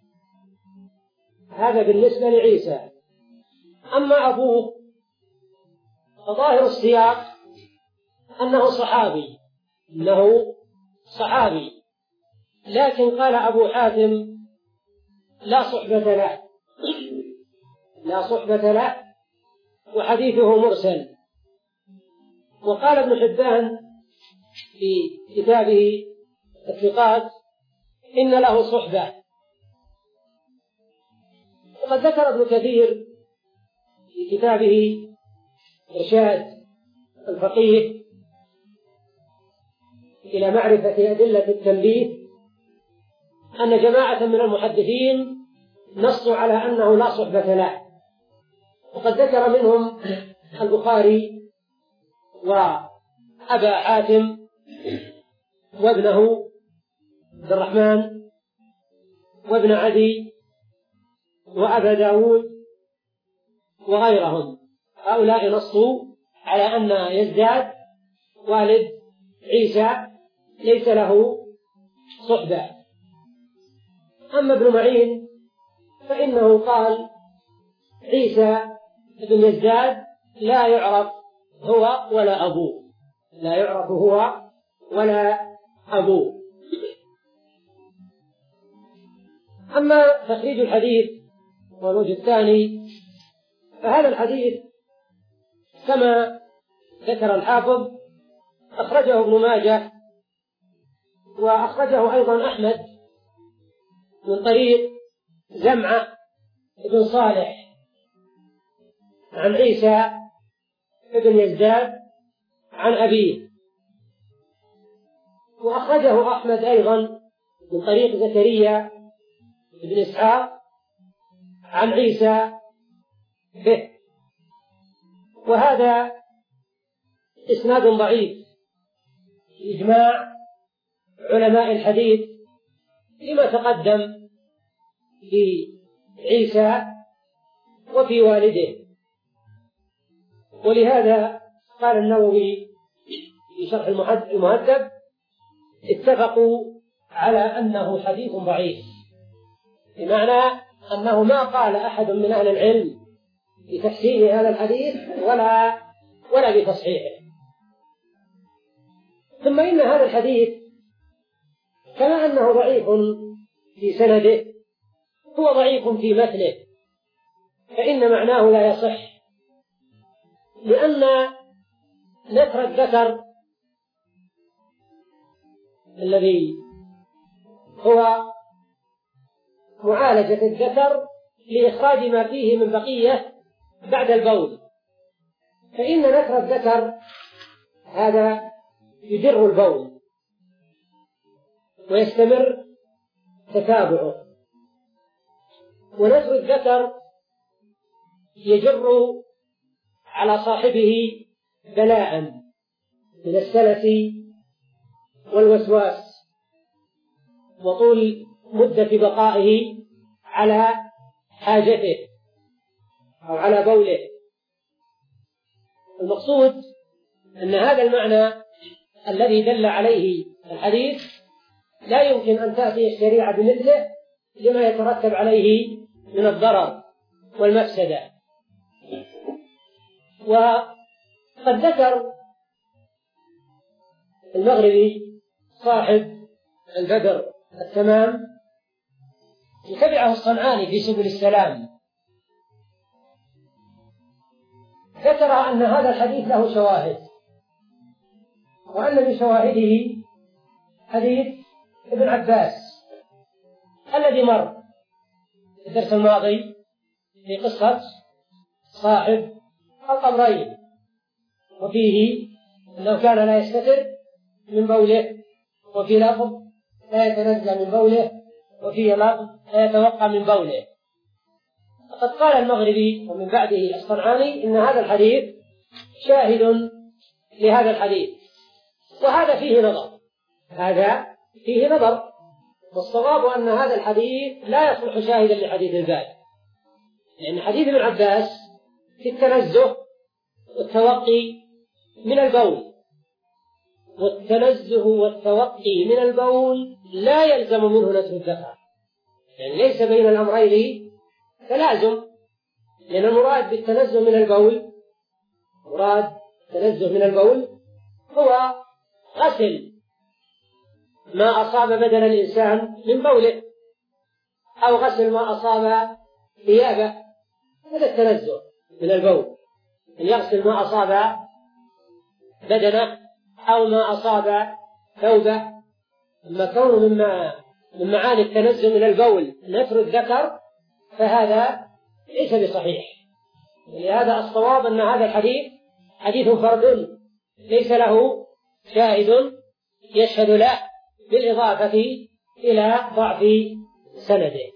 هذا بالنسبة لعيسى. أما أبوه فظاهر السياق أنه صحابي أنه صحابي لكن قال أبو حاتم: لا صحبة له لا صحبة له وحديثه مرسل. وقال ابن حبان في كتابه الثقات: إن له صحبة. وقد ذكر ابن كثير في كتابه إرشاد الفقيه إلى معرفة أدلة التنبيه أن جماعة من المحدثين نصوا على أنه لا صحبة له، وقد ذكر منهم البخاري وأبا حاتم وابنه عبد الرحمن وابن عدي وأبا داود وغيرهم. هؤلاء نصوا على أن يزداد والد عيسى ليس له صحبة. أما ابن معين فإنه قال عيسى بن يزداد لا يعرف هو ولا أبوه، لا يعرف هو ولا أبوه. أما تخريج الحديث والوجه الثاني فهذا الحديث كما ذكر الحافظ أخرجه ابن ماجه وأخرجه أيضا أحمد من طريق زمعة بن صالح عن عيسى بن يزداد عن أبيه، وأخرجه أحمد أيضا من طريق زكريا بن إسحاق عن عيسى به، وهذا إسناد ضعيف إجماع علماء الحديث لما تقدم في عيسى وفي والده. ولهذا قال النووي في شرح المهذب اتفقوا على أنه حديث ضعيف، بمعنى أنه ما قال أحد من أهل العلم بتحسين هذا الحديث ولا ولا بتصحيحه. ثم إن هذا الحديث كما أنه ضعيف في سنده هو ضعيف في متنه، فإن معناه لا يصح، لأن نثر الذكر الذي هو معالجة الذكر لإخراج ما فيه من بقية بعد البول، فإن نثر الذكر هذا يجر البول ويستمر تتابعه، ونثر الذكر يجر على صاحبه بلاء من السلس والوسواس وطول مدة بقائه على حاجته أو على بوله. المقصود أن هذا المعنى الذي دل عليه الحديث لا يمكن أن تأتي الشريعة بمثله لما يترتب عليه من الضرر والمفسدة. وقد ذكر المغربي صاحب البدر التمام يتبعه الصنعاني في سبل السلام، ذكر أن هذا الحديث له شواهد، وأن من شواهده حديث ابن عباس الذي مر في الدرس الماضي في قصة صاحب القبرين، وفيه أنه كان لا يستتر من بوله، وفي لفظ لا يتنزل من بوله، وفي لفظ لا يتوقع من بوله. وقد قال المغربي ومن بعده الصنعاني إن هذا الحديث شاهد لهذا الحديث، وهذا فيه نظر، هذا فيه نظر، والصواب أن هذا الحديث لا يصلح شاهدا لحديث الباب، لأن حديث ابن عباس في التنزه والتوقي من البول، والتنزه والتوقي من البول لا يلزم منه نتر الذكر، يعني ليس بين الأمرين تلازم، لأن المراد بالتنزه من البول مراد التنزه من البول هو غسل ما أصاب بدن الإنسان من بوله، أو غسل ما أصاب ثيابه، هذا التنزه من البول، أن يغسل ما أصاب بدنه أو ما أصاب ثوبه. أما كونه مما من معاني التنزل من البول نثر الذكر فهذا ليس بصحيح. ولهذا الصواب أن هذا الحديث حديث فرد ليس له شاهد يشهد له بالإضافة إلى ضعف سنده.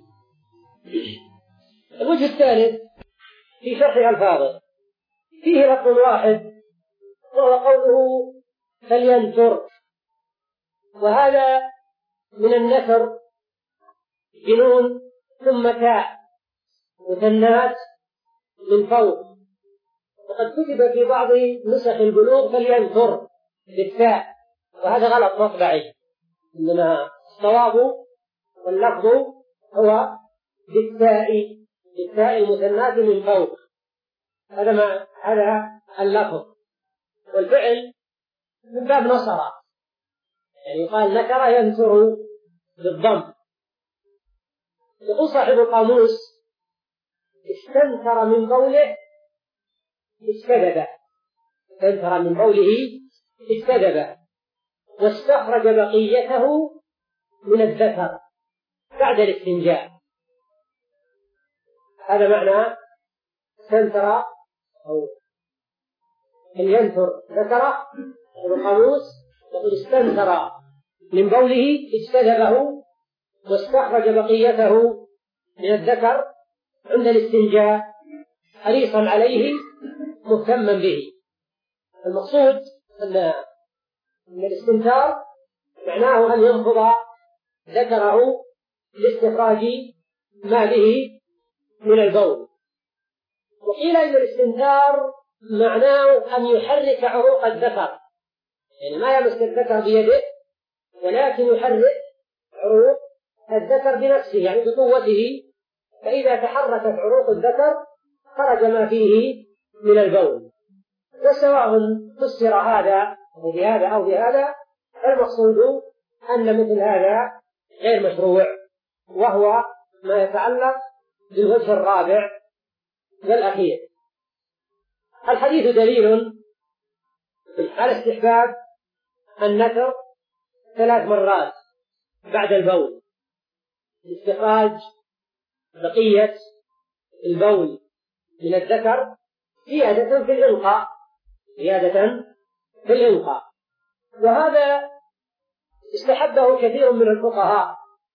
الوجه الثالث في شرح ألفاظه فيه لفظ واحد وهو قوله فلينثر، وهذا من النثر بنون ثم تاء مثنات من فوق، وقد كتب في بعض نسخ البلوغ فلينثر بالتاء، وهذا غلط مطبعي، إنما الصواب واللفظ هو بالتاء بالتاء المثنات من فوق، هذا ما هذا اللفظ. والفعل من باب نصر، يعني قال نكر ينثر بالضم. يقول صاحب القاموس استنثر من بوله استدب، استنثر من بوله استدب واستخرج بقيته من الذكر بعد الاستنجاء، هذا معنى استنثر أو أن ينثر ذكر. القاموس يقول استنثر من بوله استدبه واستخرج بقيته من الذكر عند الاستنجاء حريصا عليه مهتما به. المقصود أن الاستنثار معناه أن ينفض ذكره لاستخراج ما به من البول. وقيل إن الاستنثار معناه أن يحرك عروق الذكر، يعني ما يمسك الذكر بيده ولكن يحرك عروق الذكر بنفسه، يعني بقوته، فإذا تحركت عروق الذكر خرج ما فيه من البول. فسواء فسر هذا بهذا أو بهذا، المقصود أن مثل هذا غير مشروع، وهو ما يتعلق بالوجه الرابع والأخير. الحديث دليل على استحباب النثر ثلاث مرات بعد البول لاستخراج بقية البول من الذكر زيادة في الإنقاء زيادة في الإنقاء وهذا استحبه كثير من الفقهاء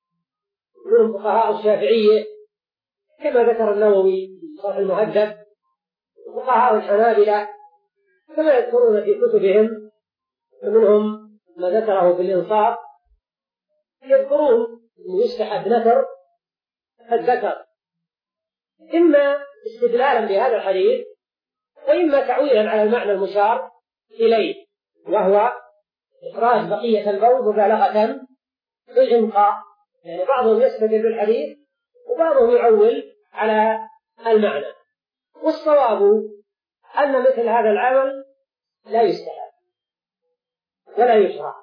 من الفقهاء الشافعية كما ذكر النووي في شرح المهذب، وفقهاء الحنابلة كما يذكرون في كتبهم، ومنهم ما ذكره في الإنصاف، يذكرون أن يستحب نثر الذكر إما استدلالا بهذا الحديث وإما تعويلا على المعنى المشار إليه، وهو إخراج بقية البول مبالغة في الإنقاء. يعني بعضهم يستدل بالحديث وبعضهم يعول على المعنى، والصواب أن مثل هذا العمل لا يستحب ولا يشرع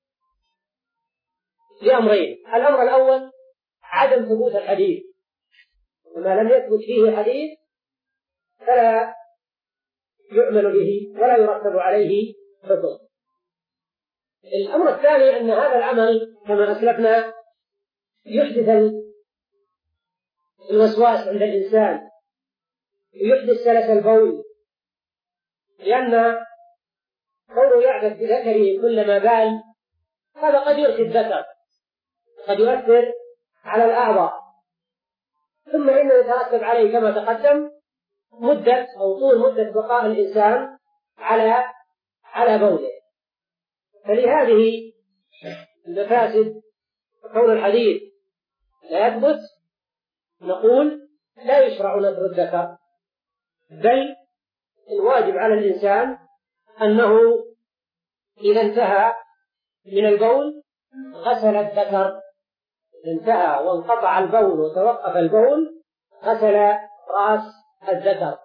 لأمرين: الأمر الأول عدم ثبوت الحديث، وما لم يثبت فيه حديث فلا يعمل به ولا يرتب عليه حكم. الأمر الثاني أن هذا العمل كما أسلفنا يحدث الوسواس عند الإنسان ويحدث سلس البول، لأن كونه يعبث بذكره كلما بال هذا قد يرخي الذكر، قد يؤثر على الأعضاء، ثم إنه يترتب عليه كما تقدم مدة أو طول مدة بقاء الإنسان على على بوله. فلهذه المفاسد كون الحديث لا يثبت نقول لا يشرع نثر الذكر، بل الواجب على الإنسان أنه إذا انتهى من البول غسل الذكر، انتهى وانقطع البول وتوقف البول غسل رأس الذكر.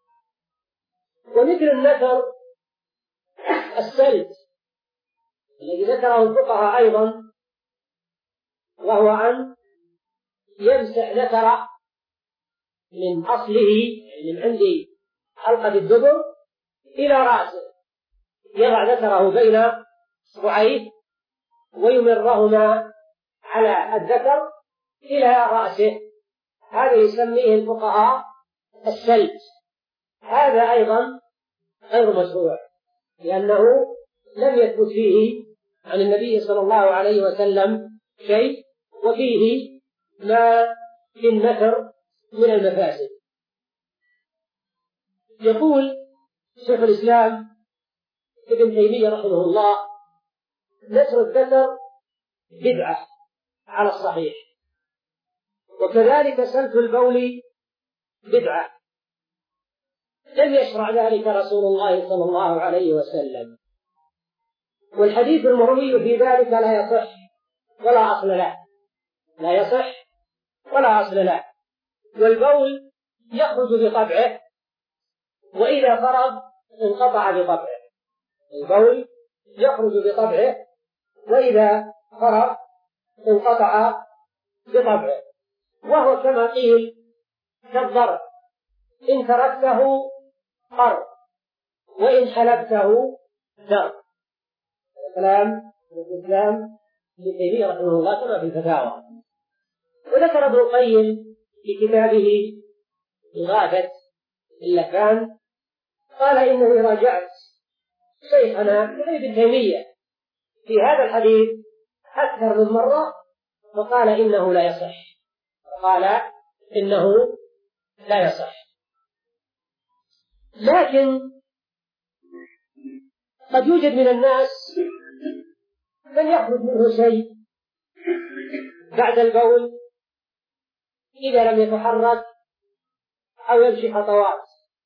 ومثل النثر السلت الذي ذكره الفقهاء أيضا، وهو أن يمسح ذكر من أصله من عند حلقة الدبر إلى رأسه، يضع ذكره بين اصبعيه ويمرهما على الذكر إلى رأسه، هذا يسميه الفقهاء السلج. هذا أيضا غير مشروع، لأنه لم يثبت فيه عن النبي صلى الله عليه وسلم شيء، وفيه ما في النثر من المفاسد. يقول شيخ الإسلام ابن تيمية رحمه الله: نثر الذكر بدعة على الصحيح، وكذلك سلف البول بدعة، لم يشرع ذلك رسول الله صلى الله عليه وسلم، والحديث المروي في ذلك لا يصح ولا أصل له، لا يصح ولا أصل له. والبول يخرج بطبعه، وإذا فرغ انقطع بطبعه. البول يخرج بطبعه، وإذا فرغ انقطع بطبعه، وهو كما قيل كالضرب: إن تركته قر، وإن حلبته در. كلام الإسلام ابن تيمية رحمه الله كما في الفتاوى. وذكر ابن القيم في كتابه إغاثة اللفان قال: إنني راجعت شيخنا ابن تيمية في هذا الحديث أكثر من مرة، فقال إنه لا يصح، قال إنه لا يصح. لكن قد يوجد من الناس من يخرج منه شيء بعد البول إذا لم يتحرك أو يمشي خطوات،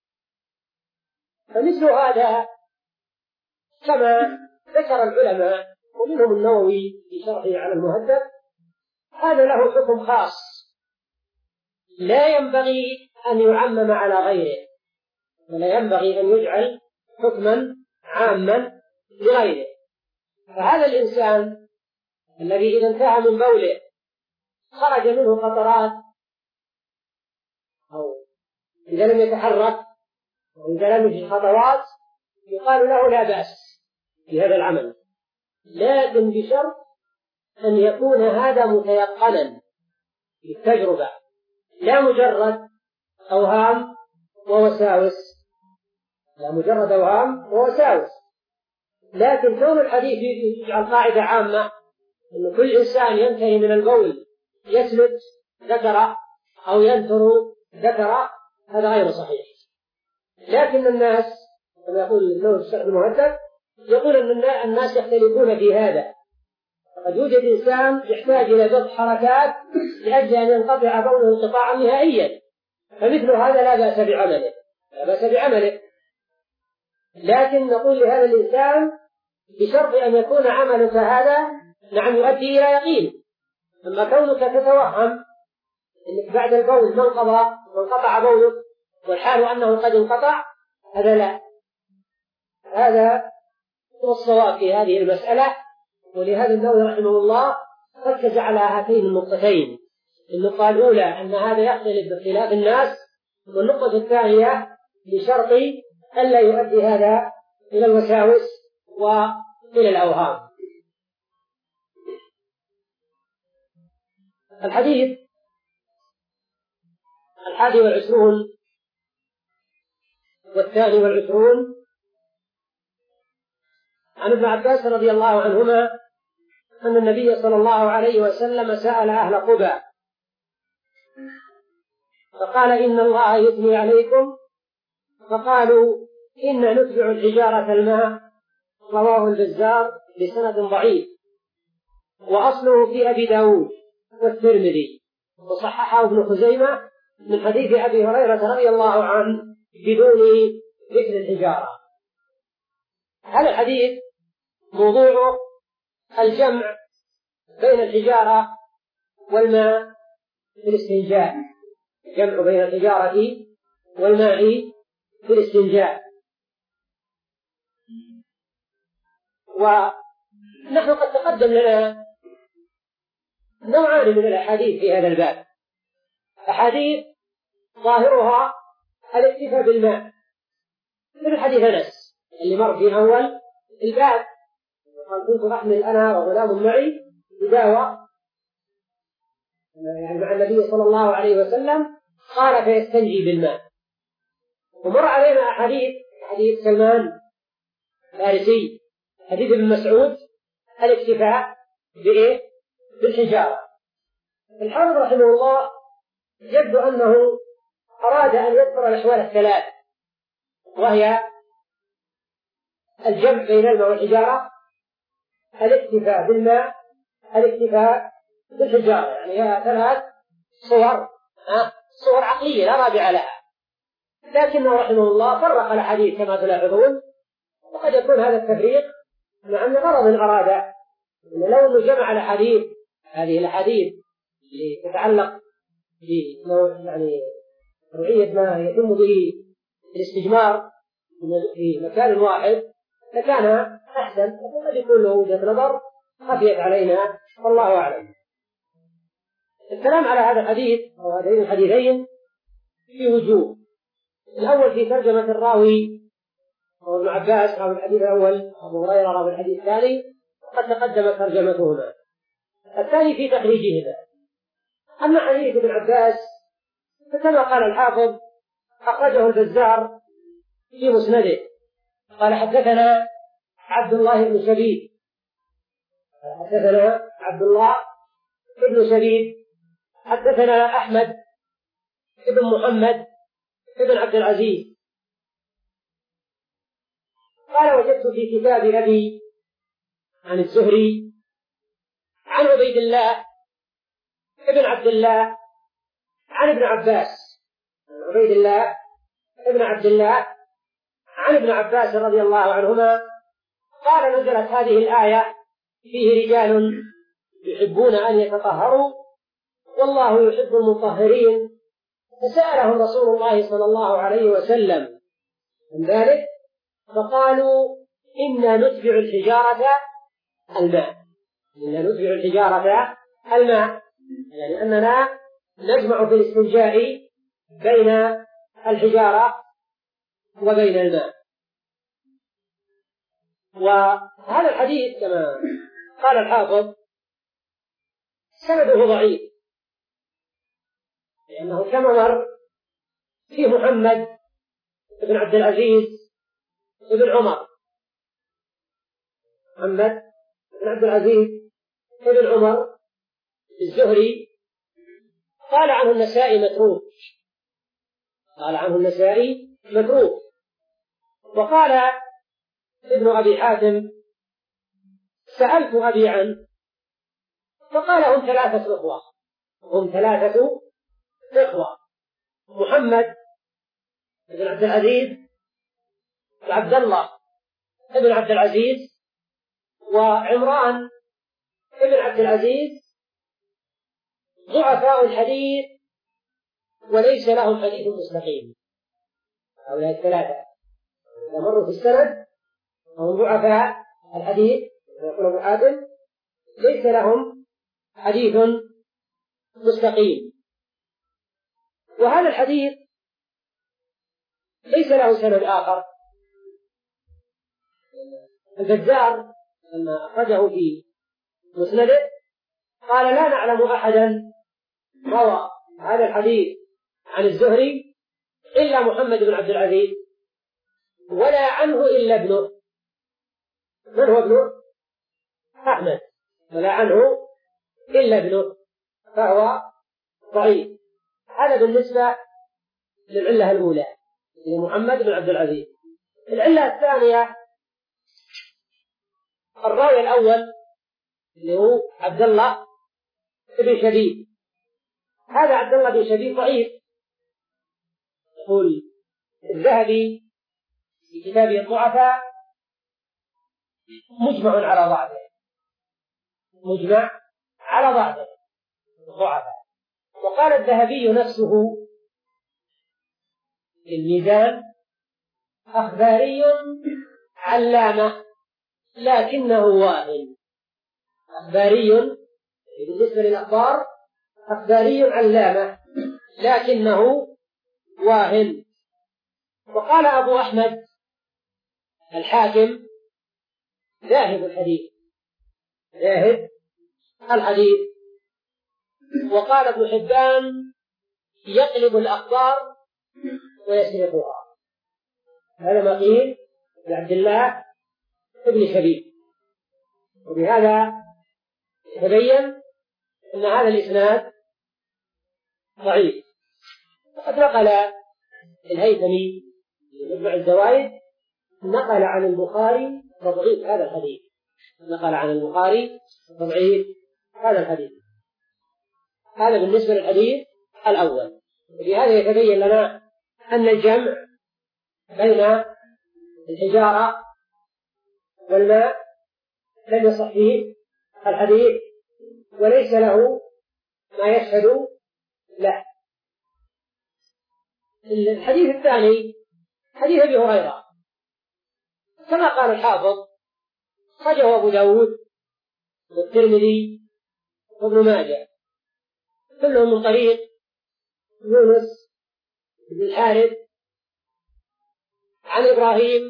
فمثل هذا كما ذكر العلماء ومنهم النووي في شرحه على المهذب، هذا له حكم خاص لا ينبغي أن يعمم على غيره، ولا ينبغي أن يجعل حكما عاما لغيره. فهذا الإنسان الذي إذا انتهى من بوله خرج منه قطرات، أو إذا لم يتحرك وإذا لم يجد خطوات، يقال له لا بأس في هذا العمل، لكن بشرط أن يكون هذا متيقنا بالتجربة، لا مجرد أوهام ووساوس، لا مجرد أوهام ووساوس. لكن كون الحديث يجعل قاعدة عامة أن كل إنسان ينتهي من البول يسلك ذكر أو ينثر ذكر، هذا غير صحيح. لكن الناس كما يقول النووي في الشرح المهذب يقول أن الناس يختلفون في هذا، قد يوجد إنسان يحتاج إلى بضع حركات لأجل أن ينقطع بوله انقطاعا نهائيا، فمثل هذا لا بأس بعمله، لا بأس بعمله. لكن نقول لهذا الإنسان بشرط أن يكون عملك هذا نعم يؤدي إلى يقين. أما كونك تتوهم أنك بعد البول منقضى وانقطع بولك والحال أنه قد انقطع، هذا لا، هذا هو الصواب في هذه المسألة. ولهذا النووي رحمه الله ركز على هاتين النقطتين: النقطة الأولى أن هذا يختلف باختلاف الناس، والنقطة الثانية بشرط ألا يؤدي هذا إلى الوساوس وإلى الأوهام. الحديث الحادي والعشرون والثاني والعشرون عن ابن عباس رضي الله عنهما أن النبي صلى الله عليه وسلم سأل أهل قبى فقال: إن الله يثني عليكم، فقالوا: إنا نتبع الحجارة الماء. رواه البزار بسند ضعيف، وأصله في أبي داود والترمذي، وصححه ابن خزيمة من حديث أبي هريرة رضي الله عنه بدون ذكر الحجارة. هذا الحديث موضوع الجمع بين الحجارة والماء في الاستنجاء، جمع بين الحجارة والماء في الاستنجاء. ونحن قد تقدم لنا نوعان من الأحاديث في هذا الباب، أحاديث ظاهرها الاكتفاء بالماء، مثل حديث أنس اللي مر في أول الباب: قال: كنت أحمل أنا وغلام معي بداوة يعني مع النبي صلى الله عليه وسلم قال فيستنجي بالماء. ومر علينا أحاديث، حديث سلمان الفارسي، حديث ابن مسعود، الاكتفاء بإيه؟ بالحجارة. الحافظ رحمه الله يبدو أنه أراد أن يذكر الأحوال الثلاث، وهي الجمع بين الماء والحجارة، الاكتفاء بالماء، الاكتفاء بالحجارة، يعني هي ثلاث صور صور عقلية لا رابع لها. لكنه رحمه الله فرق الحديث كما تلاحظون، وقد يكون هذا التفريق مع أن غرض أراد إن لو أنه جمع الحديث، هذه الأحاديث اللي تتعلق يعني نوعية ما يتم به الاستجمار في مكان واحد لكان أحسن، وقد يكون له وجهة نظر خفيت علينا والله أعلم. الكلام على هذا الحديث أو هذين الحديثين في وجوه. الأول في ترجمة الراوي هو ابن عباس راوي الحديث الأول، أبو هريرة راوي الحديث الثاني، وقد تقدمت ترجمتهما. الثاني في تخريجهما. أما حديث ابن عباس فكما قال الحافظ أخرجه البزار في مسنده، قال حدثنا عبد الله بن شبيب، حدثنا عبد الله بن شبيب حدثنا أحمد بن محمد بن عبد العزيز قال وجدت في كتاب أبي عن الزهري عن عبيد الله ابن عبد الله عن ابن عباس، عبيد الله ابن عبد الله عن ابن عباس رضي الله عنهما قال نزلت هذه الآية فيه رجال يحبون أن يتطهروا والله يحب المطهرين، فسألهم رسول الله صلى الله عليه وسلم عن ذلك فقالوا إنا نتبع الحجارة الماء، إنا نتبع الحجارة الماء، يعني أننا نجمع في الاستنجاء بين الحجارة وبين الماء. وهذا الحديث كما قال الحافظ سنده ضعيف، لأنه كما مر في محمد بن عبد العزيز بن عمر، محمد بن عبد العزيز بن عمر الزهري قال عنه النسائي متروك، قال عنه النسائي متروك. وقال ابن أبي حاتم سألت أبي عنه فقال هم ثلاثة إخوة، هم ثلاثة إخوة، محمد بن عبد العزيز وعبد الله بن عبد العزيز وعمران بن عبد العزيز، ضعفاء الحديث وليس لهم حديث مستقيم. هؤلاء الثلاثة إذا مروا في السند هم ضعفاء الحديث، يقول أبو حاتم ليس لهم حديث مستقيم. وهذا الحديث ليس له سند آخر. البزار لما أخرجه في مسنده قال لا نعلم أحدا روى هذا الحديث عن الزهري إلا محمد بن عبد العزيز، ولا عنه إلا ابنه. من هو ابنه؟ أحمد، ولا عنه إلا ابنه، فهو ضعيف. هذا بالنسبة للعلة الأولى لمحمد بن عبد العزيز. العلة الثانية الراوي الأول اللي هو عبد الله بن شبيب، هذا عبد الله بن شبيب ضعيف. يقول الذهبي في كتابه الضعفاء مجمع على ضعفه، مجمع على ضعفه الضعفاء. وقال الذهبي نفسه في الميزان أخباري علامة لكنه واهن، أخباري بالنسبة للأخبار أخباري علامة لكنه واهن. وقال أبو أحمد الحاكم ذاهب الحديث، ذاهب الحديث. وقال ابن حبان يقلب الأخبار ويسرقها. هذا ما قيل لعبد الله ابن شبيب. وبهذا يتبين أن هذا الإسناد ضعيف. وقد نقل الهيثمي في مجمع الزوائد نقل عن البخاري تضعيف هذا الحديث، نقل عن البخاري تضعيف هذا الحديث. هذا بالنسبة للحديث الأول. وبهذا يتبين لنا أن الجمع بين الحجارة والماء لم يصح فيه الحديث، وليس له ما يشهد له. الحديث الثاني حديث أبي هريرة، كما قال الحافظ خرجه أبو داود والترمذي وابن ماجه كلهم من طريق يونس بن الحارث عن إبراهيم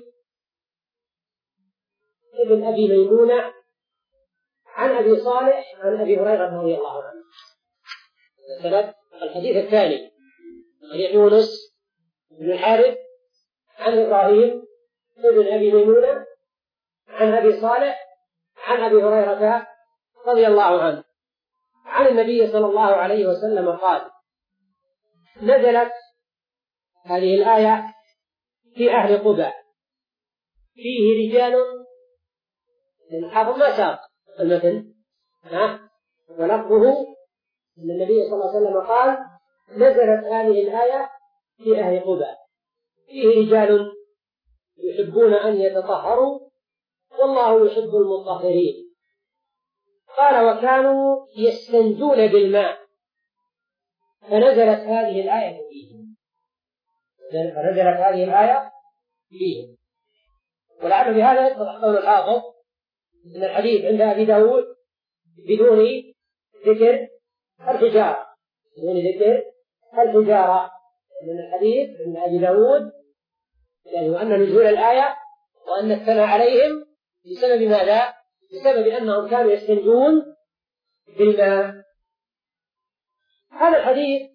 ابن أبي ميمونة عن أبي صالح عن أبي هريرة رضي الله عنه. مثلا الحديث الثاني طريق يونس بن الحارث عن إبراهيم ابن أبي ميمونة عن أبي صالح عن أبي هريرة رضي الله عنه عن النبي صلى الله عليه وسلم قال: نزلت هذه الآية في أهل قباء فيه رجال. الحافظ ما ساق المتن ها ولفظه أن النبي صلى الله عليه وسلم قال: نزلت هذه الآية في أهل قباء فيه رجال يحبون أن يتطهروا والله يحب المطهرين. قال: وكانوا يستنجون بالماء فنزلت هذه الآية فيهم. فنزلت هذه الآية فيهم. ولعل بهذا يتضح قول الحافظ أن الحديث عند أبي داود بدون ذكر الحجارة، بدون ذكر الحجارة، لأن الحديث عند أبي داود يعني أن نزول الآية وأن الثناء عليهم بسبب ماذا؟ بسبب أنهم كانوا يستنجون بالماء. هذا الحديث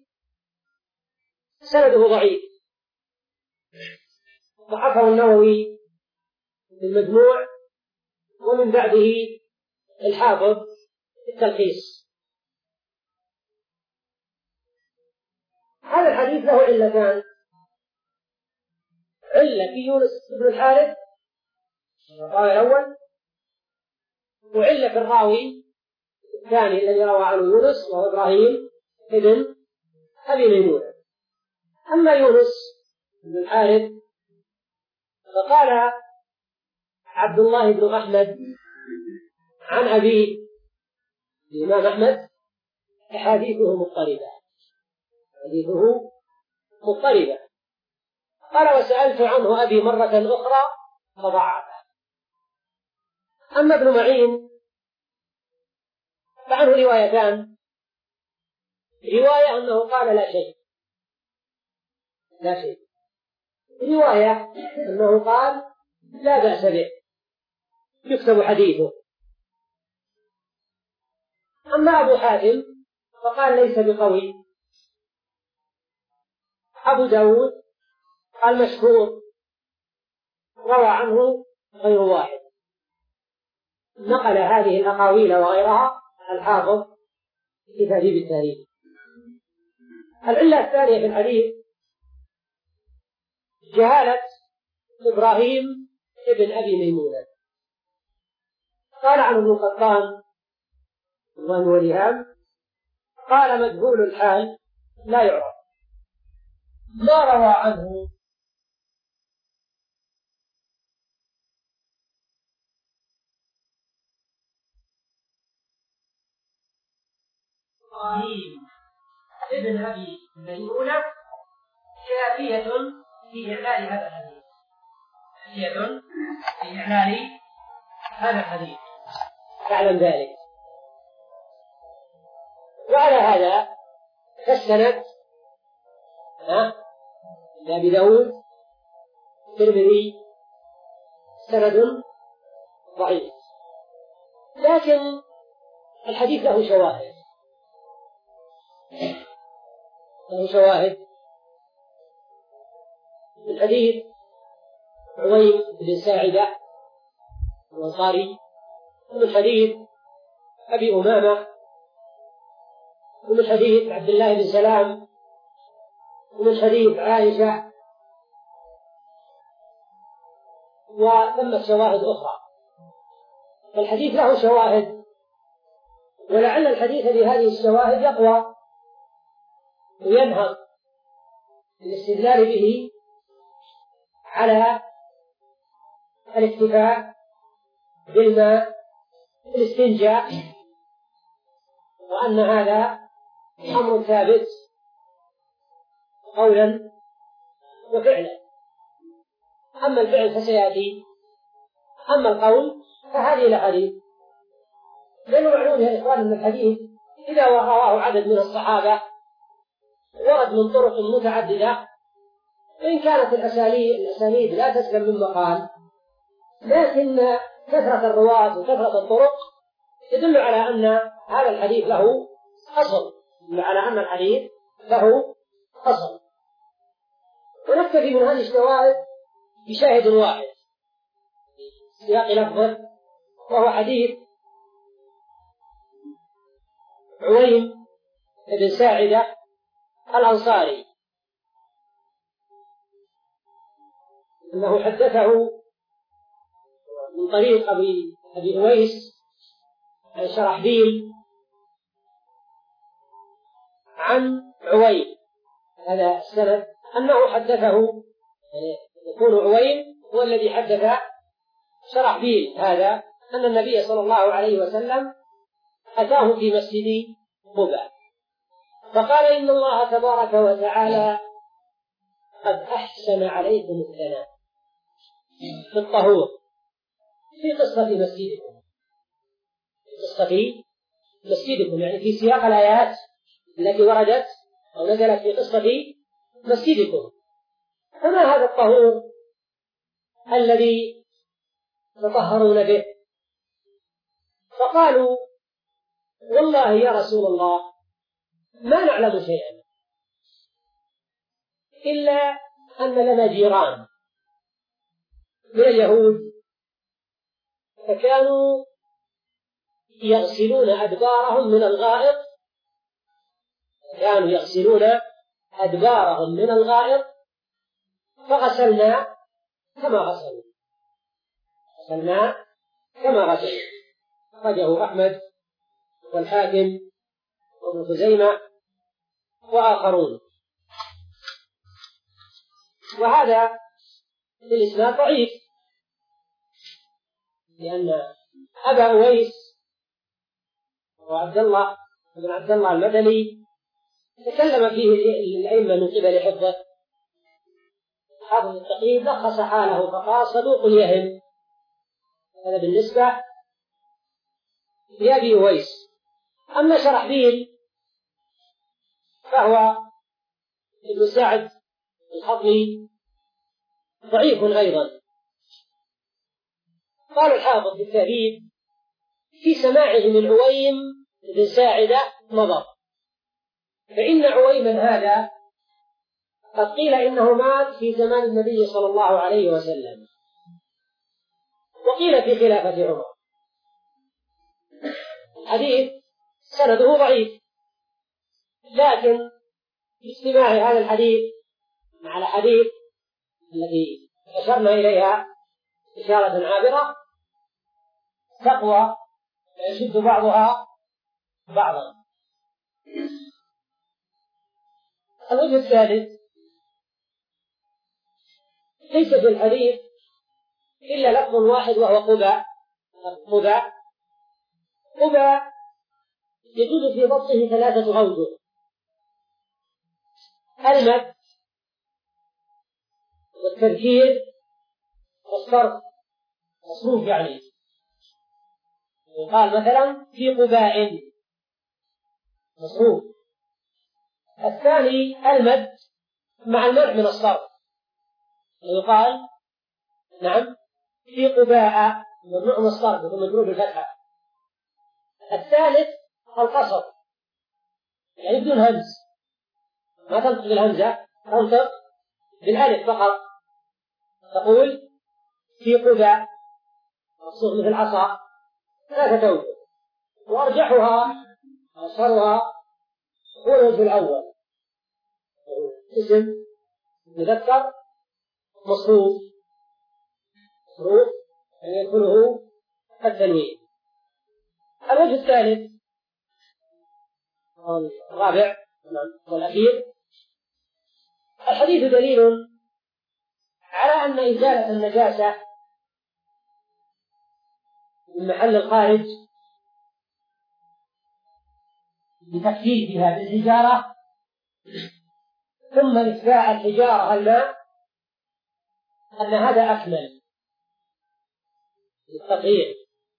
سنده ضعيف، ضعفه النووي في المجموع ومن بعده الحافظ في التلخيص. هذا الحديث له علتان: علة في يونس بن الحارث الراوي الأول، وعلة في الراوي الثاني الذي روى عنه يونس وهو إبراهيم ابن أبي ميمونة. أما يونس بن الحارث فقال عبد الله بن أحمد عن أبيه الإمام أحمد: أحاديثه مضطربة، حديثه مضطربة. قال: وسألت عنه أبي مرة أخرى فضعفه. أما ابن معين فعنه روايتان: رواية أنه قال لا شيء لا شيء رواية أنه قال لا بأس به يكتب حديثه. أما أبو حاتم فقال ليس بقوي. أبو داود قال مشهور، روى عنه غير واحد. نقل هذه الأقاويل وغيرها الحافظ في تهذيب التاريخ. العلة الثانية في الحديث جهالة إبراهيم ابن أبي ميمونة. قال عنه ابن قطان الله ولهام قال: مجهول الحال لا يعرف. ما روى عنه إبراهيم ابن أبي ميمونة كافية في إعلان هذا الحديث، كافية في إعلان هذا الحديث، تعلم ذلك. وعلى هذا فالسند لأبي داود الترمذي سند ضعيف، لكن الحديث له شواهد. له شواهد من حديث عويم بن ساعدة الأنصاري، ومن حديث أبي أمامة، ومن حديث عبد الله بن سلام، ومن حديث عائشة، وثمة شواهد أخرى. فالحديث له شواهد، ولعل الحديث بهذه الشواهد يقوى وينهض بالاستدلال به على الاكتفاء بالماء في الاستنجاء، وأن هذا أمر ثابت قولا وفعلا. أما الفعل فسيأتي، أما القول فهذه الأحاديث. لأنه معلوم يا إخوان أن الحديث إذا رواه عدد من الصحابة ورد من طرق متعددة، وإن كانت الأسانيد لا تسلم من مقال، لكن كثرة الرواة وكثرة الطرق يدل على أن هذا الحديث له أصل، يدل على أن الحديث له أصل. ونكتفي من هذه الشواهد بشاهد واحد سياق لفظه، وهو حديث عويم بن ساعدة الأنصاري أنه حدثه من طريق أبي أبي أويس عن شرحبيل عن عويم، هذا السند، أنه حدثه، يعني يكون عويم هو الذي حدث شرحبيل هذا أن النبي صلى الله عليه وسلم أتاه في مسجد قباء فقال: إن الله تبارك وتعالى قد أحسن عليكم الثناء في الطهور في قصة مسجدكم، في قصة مسجدكم، يعني في سياق الآيات التي وردت أو نزلت في قصة مسجدكم. فما هذا الطهور الذي تطهرون به؟ فقالوا: والله يا رسول الله ما نعلم شيئا إلا أن لنا جيران من اليهود فكانوا يغسلون أدبارهم من الغائط كانوا يغسلون أدبارهم من الغائط فغسلنا كما غسلوا غسلنا كما غسلوا أخرجه أحمد والحاكم وابن خزيمة وآخرون. وهذا الإسناد ضعيف، لأن أبا أويس وعبد الله بن عبد الله المدني تكلم فيه الأئمة من قبل حفظه. حافظ التقريب لخص حاله فقال: صدوق يهم. هذا بالنسبة لأبي أويس. أما شرحبيل فهو ابن سعد الحضري ضعيف أيضا. قال الحافظ في التهذيب: في سماعه من عويم بن ساعدة نظر، فإن عويما هذا قد قيل إنه مات في زمان النبي صلى الله عليه وسلم، وقيل في خلافة عمر. الحديث سنده ضعيف، لكن باجتماع هذا الحديث مع الحديث التي أشرنا إليها إشارة عابرة تقوى ويشد بعضها بعضا. الوجه الثالث: ليس في الحديث إلا لفظ واحد وهو قباء. قباء قباء يجوز في ضبطه ثلاثة أوجه: المد والتذكير والصرف، مصروف يعني. يقال مثلا في قباء مصروف. الثاني المد مع المنع من الصرف، يقال نعم في قباء ممنوع من الصرف ومجرور بالفتحة. الثالث القصر، يعني بدون همز، ما تنطق بالهمزة، تنطق بالألف فقط. تقول في قبى مقصود مثل العصا ثلاثة أوجه، وأرجحها أشهرها هو الوجه الأول، اسم مذكر مصروف، مصروف يعني يدخله التنوين. الوجه الثالث الرابع والأخير: الحديث دليل على أن إزالة النجاسة من محل الخارج بتخفيفها بالحجارة ثم إتباع الحجارة الماء، أن هذا أكمل للتطهير،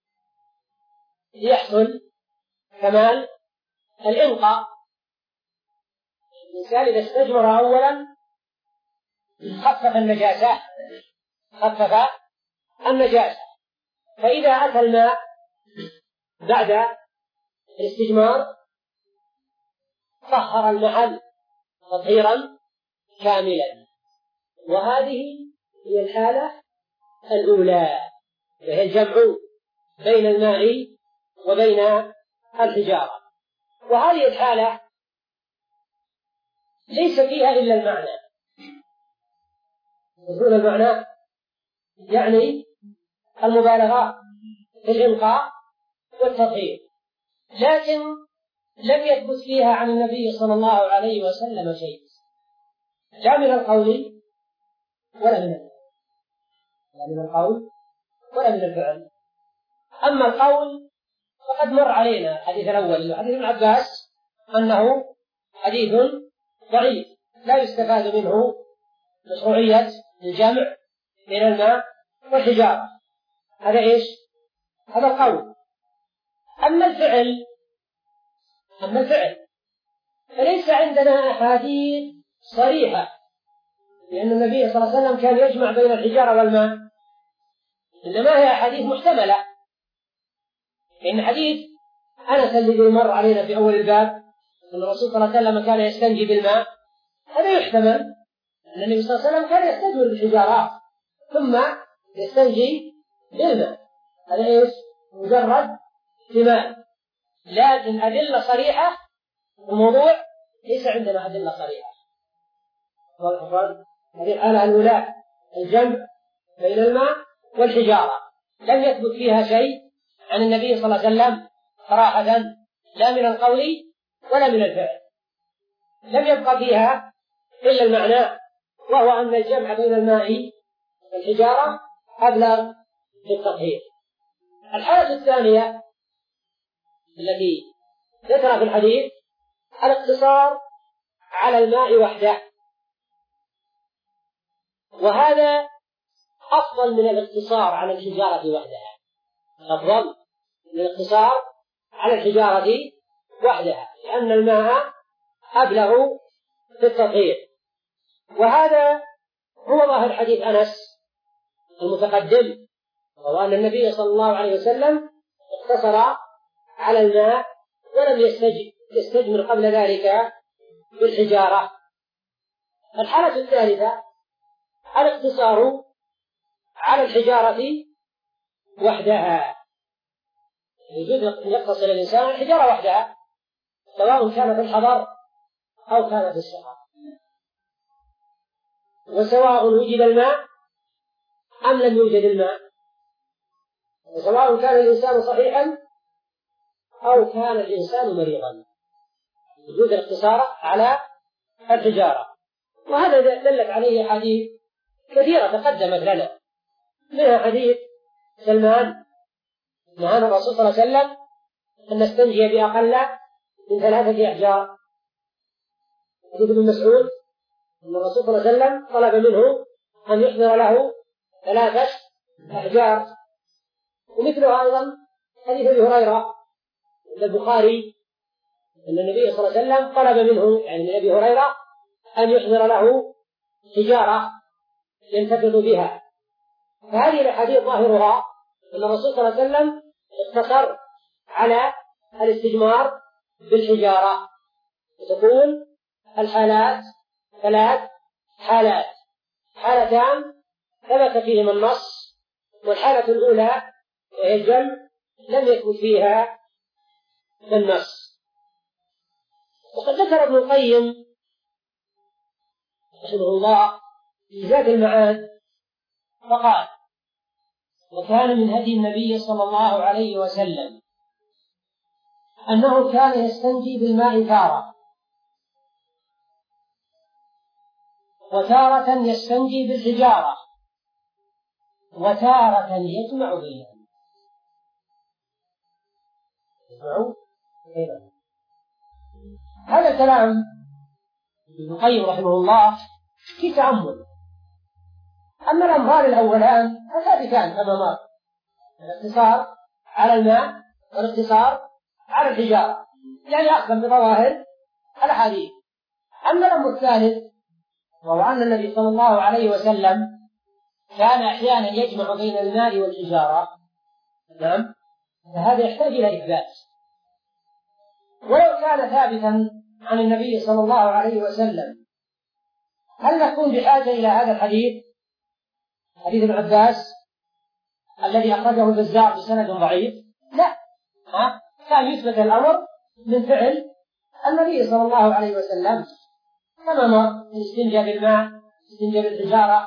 يحصل كمال الإنقاء. الإنسان إذا استجمر أولا خفف النجاسة خفف النجاسة فإذا أتى الماء بعد الاستجمار طهر المحل تطهيرا كاملا. وهذه هي الحالة الأولى، وهي الجمع بين الماء وبين الحجارة. وهذه الحالة ليس فيها إلا المعنى، يقول المعنى يعني المبالغة في الإنقاء والتطهير، لكن لم يثبت فيها عن النبي صلى الله عليه وسلم شيء، لا من القول ولا من الفعل، لا من القول ولا من الفعل. أما القول فقد مر علينا الحديث الأول، حديث ابن عباس، أنه حديث ضعيف لا يستفاد منه مشروعية الجمع بين الماء والحجارة. هذا إيش؟ هذا القول. أما الفعل أما الفعل فليس عندنا أحاديث صريحة، لأن النبي صلى الله عليه وسلم كان يجمع بين الحجارة والماء، إنما هي أحاديث محتملة. إن حديث أنس الذي مر علينا في أول الباب أن الرسول صلى الله عليه وسلم كان يستنجي بالماء، هذا يحتمل أن النبي صلى الله عليه وسلم كان يستجمر بالحجارات ثم يستنجي بالماء، هذا إيش؟ مجرد احتمال. لكن أدلة صريحة الموضوع ليس عندنا أدلة صريحة. هذه الحالة الأولى الجمع بين الماء والحجارة لم يثبت فيها شيء عن النبي صلى الله عليه وسلم صراحة، لا من القول ولا من الفعل. لم يبقى فيها إلا المعنى، وهو أن الجمع بين الماء والحجارة أبلغ في التطهير. الحالة الثانية التي ذكرها في الحديث الاقتصار على الماء وحده، وهذا أفضل من الاقتصار على الحجارة وحدها، أفضل من الاقتصار على الحجارة وحدها، لأن الماء أبلغ في التطهير. وهذا هو ظاهر حديث أنس المتقدم، وهو أن النبي صلى الله عليه وسلم اقتصر على الماء ولم يستجمر قبل ذلك بالحجارة. الحالة الثالثة الاقتصار على الحجارة وحدها، يجوز أن يقتصر الإنسان على الحجارة وحدها سواء كان في الحضر أو كان في السفر، وسواء وجد الماء أم لم يوجد الماء، وسواء كان الإنسان صحيحا أو كان الإنسان مريضا، يجوز الاقتصار على الحجارة. وهذا دلت عليه حديث كثيرة تقدمت لنا، منها حديث سلمان نهانا الرسول صلى الله عليه وسلم أن نستنجي بأقل من ثلاثة أحجار. حديث ابن مسعود أن الرسول صلى الله عليه وسلم طلب منه أن يحضر له ثلاثة أحجار. ومثله أيضا حديث أبي هريرة عند البخاري أن النبي صلى الله عليه وسلم طلب منه يعني من أبي هريرة أن يحضر له حجارة ينتفض بها. فهذه الأحاديث ظاهرها أن الرسول صلى الله عليه وسلم اقتصر على الاستجمار بالحجارة، وتكون الحالات ثلاث حالات: حالتان ثبت فيهما النص، والحالة الأولى وهي الجمع لم يثبت فيها النص. وقد ذكر ابن القيم رحمه الله في زاد المعاد فقال: وكان من هدي النبي صلى الله عليه وسلم أنه كان يستنجي بالماء تارة، وتارة يستنجي بالحجارة، وتارة يجمع بينهم. هذا الكلام ابن القيم رحمه الله في تأمل. أما الأمران الأولان فثابتان كما مر: الاقتصار على الماء والاقتصار على الحجارة، يعني أخذا بظواهر الأحاديث. أما الأمر الثالث وهو أن النبي صلى الله عليه وسلم كان أحيانا يجمع بين الماء والحجارة، نعم، فهذا يحتاج إلى إثبات. ولو كان ثابتا عن النبي صلى الله عليه وسلم هل نكون بحاجة إلى هذا الحديث، حديث ابن عباس الذي أخرجه البزار بسند ضعيف؟ لا، ها؟ كان يثبت الأمر من فعل النبي صلى الله عليه وسلم، كما مر الاستنجاء بالماء، الاستنجاء بالحجارة.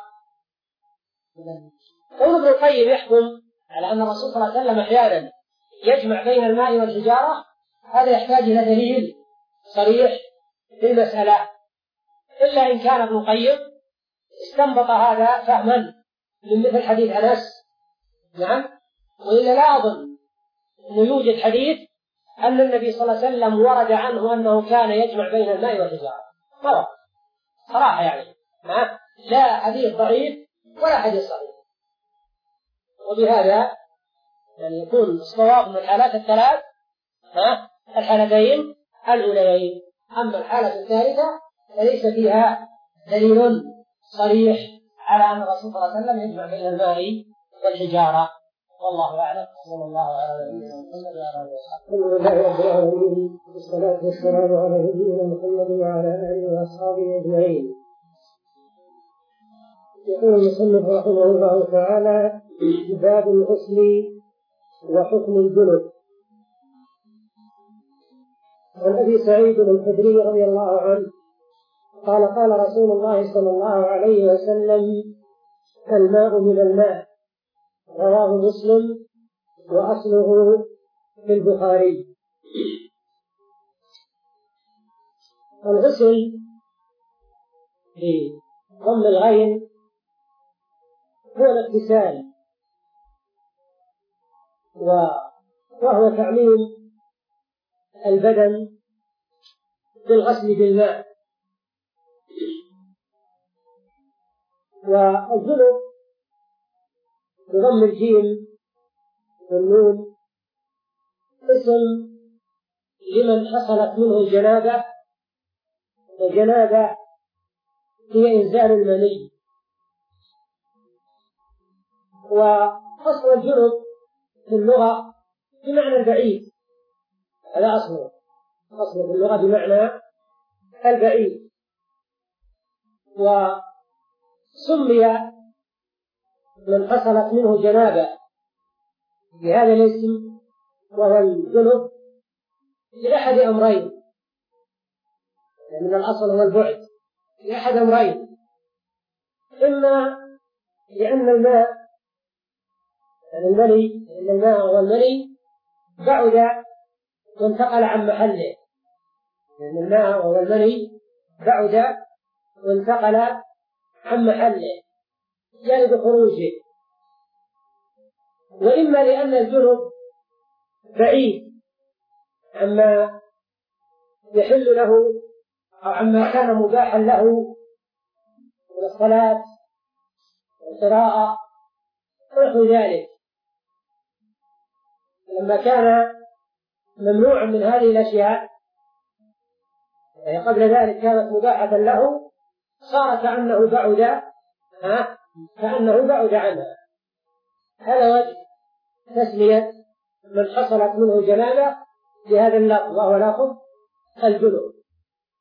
ابن القيم يحكم على أن الرسول صلى الله عليه وسلم أحيانا يجمع بين الماء والحجارة، هذا يحتاج إلى دليل صريح في المسألة، إلا إن كان ابن القيم استنبط هذا فهما من مثل حديث أنس، نعم، وإلا لا أظن أنه يوجد حديث أن النبي صلى الله عليه وسلم ورد عنه أنه كان يجمع بين الماء والحجارة، مرة صراحة يعني ما لا حديث ضعيف ولا حديث صحيح. وبهذا يعني يكون الصواب من الحالات الثلاث ها الحالتين الأوليين. أما الحالة الثالثة فليس فيها دليل صريح على أن الرسول صلى الله عليه وسلم يجمع بين الماء والحجارة، والله أعلم. صلى الله على نبينا محمد وعلى آله وصحبه. الحمد لله رب العالمين، والصلاة والسلام على نبينا محمد وعلى آله وأصحابه أجمعين. يقول المصنف رحمه الله تعالى: باب الغسل وحكم الجنب. عن أبي سعيد الخدري رضي الله عنه قال: قال رسول الله صلى الله عليه وسلم: الماء من الماء. رواه مسلم وأصله في البخاري. الغسل بضم الغين هو الاغتسال، وهو تعميم البدن بالغسل بالماء. والجنب بضم الجيم والنون اسم لمن حصلت منه الجنابة، والجنابة هي إنزال المني. وأصل الجنب في اللغة بمعنى البعيد، هذا أصله أصله في اللغة بمعنى البعيد. وسمي من حصلت منه جنابة بهذا الاسم وهو الجنب لأحد أمرين، يعني من الأصل هو البعد، لأحد أمرين: إما لأن الماء يعني المني لأن الماء هو المني بعد وانتقل عن محله، لأن الماء هو المني بعد وانتقل عن محله يعني بخروجه. وإما لأن الجنب بعيد عما يحل له أو عما كان مباحا له من الصلاة والقراءة ونحو ذلك، لما كان ممنوعا من هذه الأشياء يعني قبل ذلك كانت مباحة له، صار كأنه بعد ها كأنه بعد عنها. هذا وجه تسمية من حصلت منه جنابة بهذا اللفظ، وهو لفظ الجنب.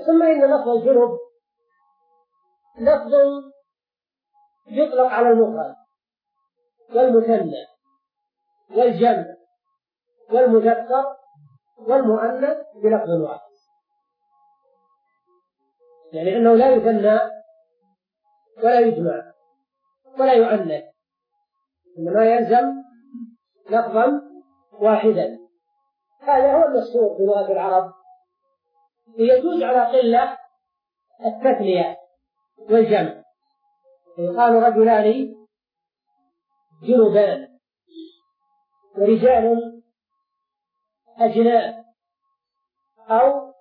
ثم إن لفظ الجنب لفظ يطلق على المفرد والمثنى والجمع والمذكر والمؤنث بلفظ واحد، يعني أنه لا يثنى ولا يجمع ولا يؤنث، إنما يلزم لفظا واحدا. هذا هو المشهور في لغة العرب. يجوز على قلة التثنية والجمع، يقال رجلان جنبان ورجال أجناب أو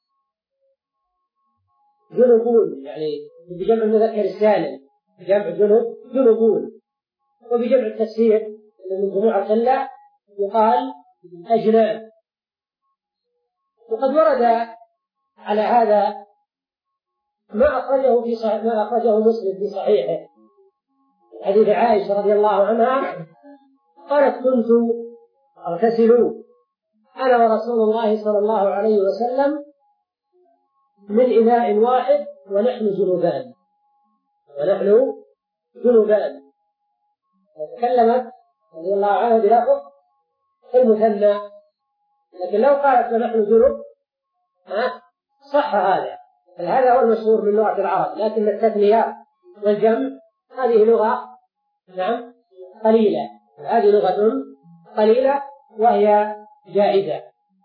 جنبون، يعني بجمع المذكر السالم جمع جنب جنبون، وبجمع التكسير من جموع القلة يقال أجناب. وقد ورد على هذا ما أخرجه في صحيح ما أخرجه مسلم في صحيحه حديث عائشة رضي الله عنها قالت: كنت أغتسل أنا ورسول الله صلى الله عليه وسلم من إناء واحد ونحن جنبان ونحن جنبان وتكلمت رضي الله عنها بلفظ المثنى، لكن لو قالت ونحن جنب صح هذا، هذا هو المشهور من لغة العرب. لكن التثنية والجمع هذه لغة نعم قليلة، هذه لغة قليلة وهي جائزة.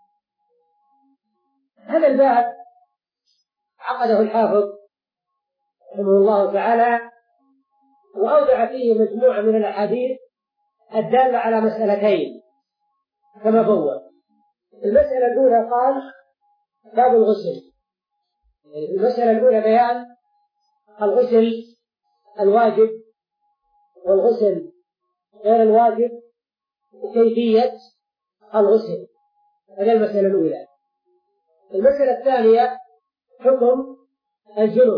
هذا الباب عقده الحافظ رحمه الله تعالى وأودع فيه مجموعة من الأحاديث الدالة على مسألتين كما بوّب. المسألة الأولى قال باب الغسل، المسألة الأولى بيان الغسل الواجب والغسل غير الواجب وكيفية الغسل، هذه المسألة الأولى. المسألة الثانية حكم الجنب،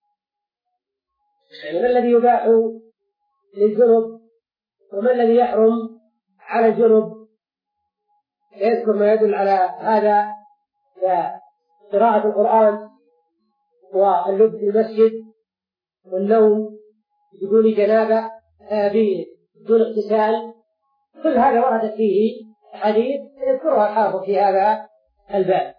يعني ما الذي يباح للجنب وما الذي يحرم على الجنب، يذكر ما يدل على هذا كقراءة القرآن واللبس في المسجد والنوم بدون جنابة بدون اغتسال، كل هذا وردت فيه حديث يذكرها الحافظ في هذا الباب.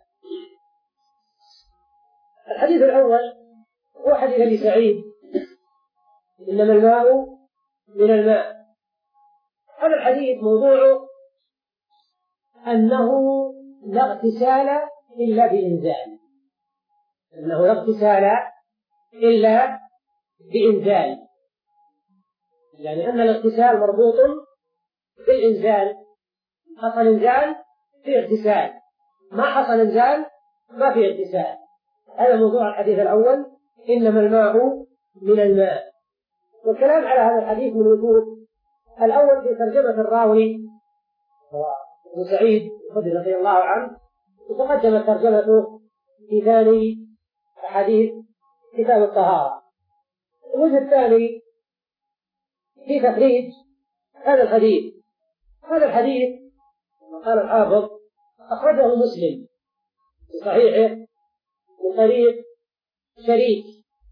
الحديث الأول هو حديث أبي سعيد: إنما الماء من الماء. هذا الحديث موضوعه أنه لا اغتسال إلا بإنزال، أنه لا اغتسال إلا بإنزال، يعني أن الاغتسال مربوط بالإنزال، حصل إنزال في اغتسال، ما حصل إنزال ما في اغتسال. هذا موضوع الحديث الأول: إنما الماء من الماء. والكلام على هذا الحديث من وجوه: الأول في ترجمة الراوي أبو سعيد الخدري رضي الله عنه، وتقدمت ترجمته في ثاني حديث كتاب الطهارة. الوجه الثاني في تخريج هذا الحديث. هذا الحديث قال الحافظ أخرجه مسلم في صحيحه من طريق شريك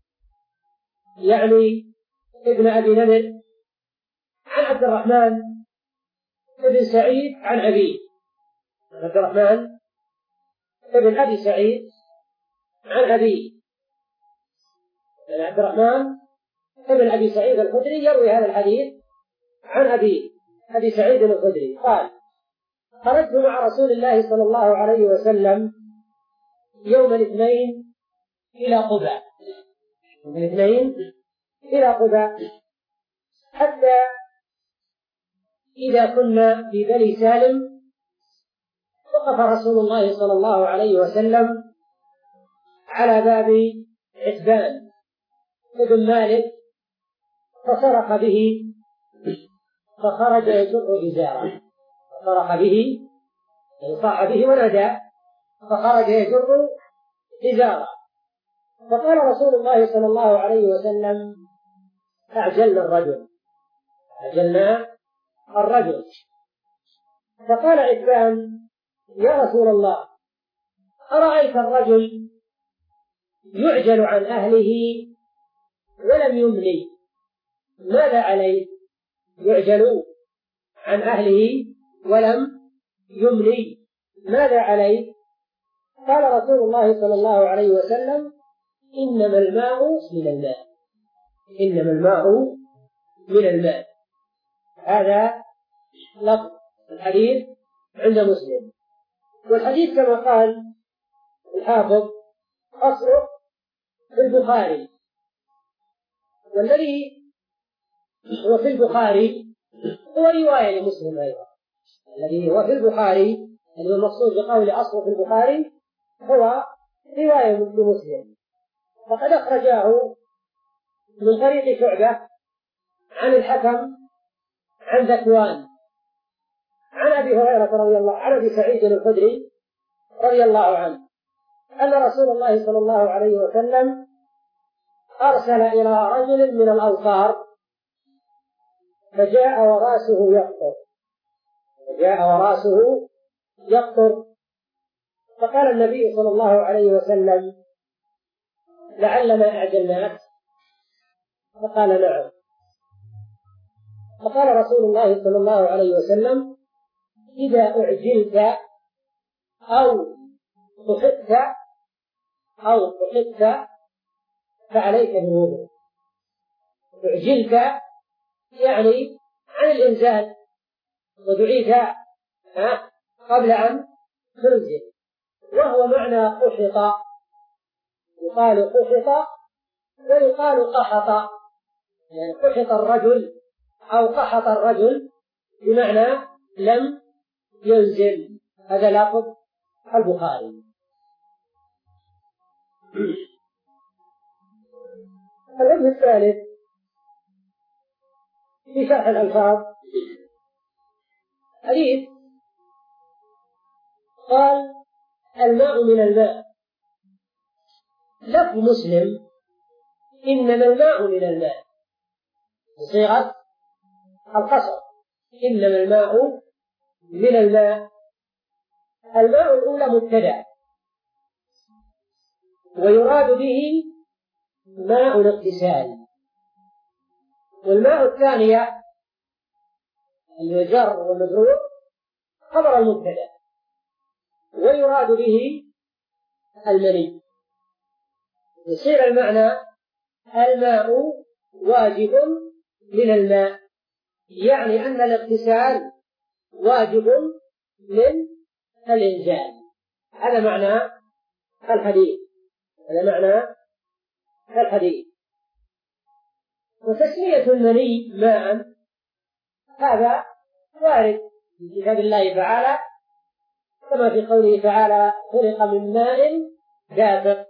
يعني ابن أبي نمر عن عبد الرحمن ابن سعيد عن أبيه، عبد الرحمن ابن أبي سعيد عن أبيه، يعني عبد الرحمن ابن أبي سعيد الخدري يروي هذا الحديث عن أبيه أبي سعيد الخدري قال: خرجت مع رسول الله صلى الله عليه وسلم يوم الاثنين إلى قباء، يوم الاثنين إلى قباء، حتى إذا كنا في بني سالم وقف رسول الله صلى الله عليه وسلم على باب عتبان ابن مالك فصرخ به فخرج يجر إزاره، فصرخ به يعني صاح به ونادى فخرج يجر إزاره، فقال رسول الله صلى الله عليه وسلم: أعجلنا الرجل أعجلنا الرجل. فقال عتبان: يا رسول الله، أرأيت الرجل يعجل عن أهله ولم يملي، ماذا عليه؟ يعجل عن أهله ولم يملي، ماذا عليه؟ قال رسول الله صلى الله عليه وسلم: إنما الماء من الماء، إنما الماء من الماء. هذا لفظ الحديث عند مسلم. والحديث كما قال الحافظ أصله في البخاري، والذي هو في البخاري هو رواية لمسلم أيضا. الذي هو في البخاري الذي المقصود بقول أصله في البخاري هو رواية لمسلم، فقد أخرجاه من طريق شعبة عن الحكم عن ذكوان عن أبي هريرة رضي الله عنه، أبي سعيد الخدري رضي الله عنه، أن رسول الله صلى الله عليه وسلم أرسل إلى رجل من الأنصار فجاء وراسه يقطر فجاء وراسه يقطر فقال النبي صلى الله عليه وسلم: لعلنا أعجلناك؟ فقال: نعم. فقال رسول الله صلى الله عليه وسلم: إذا أعجلت أو قحطت أو قحطت فعليك بالوضوء. أعجلت يعني عن الإنزال، ودعيت قبل أن تنزل، وهو معنى قحط، يقال قحط ويقال قحط، يعني قحط الرجل أو قحط الرجل بمعنى لم ينزل. هذا لفظ البخاري. الوجه الثالث في شرح الألفاظ، حديث قال: الماء من الماء، لفظ مسلم: إنما الماء من الماء، بصيغة القصر، إنما الماء من الماء. الماء الأولى مبتدأ، ويراد به ماء الاغتسال، والماء الثانية الجر والمجرور خبر المبتدأ، ويراد به المني. يصير المعنى: الماء واجب من الماء، يعني أن الاغتسال واجب من الإنزال. هذا معنى الحديث هذا معنى الحديث. وتسمية المني ماء هذا وارد في كتاب الله تعالى، كما في قوله تعالى: خلق من ماء دافق.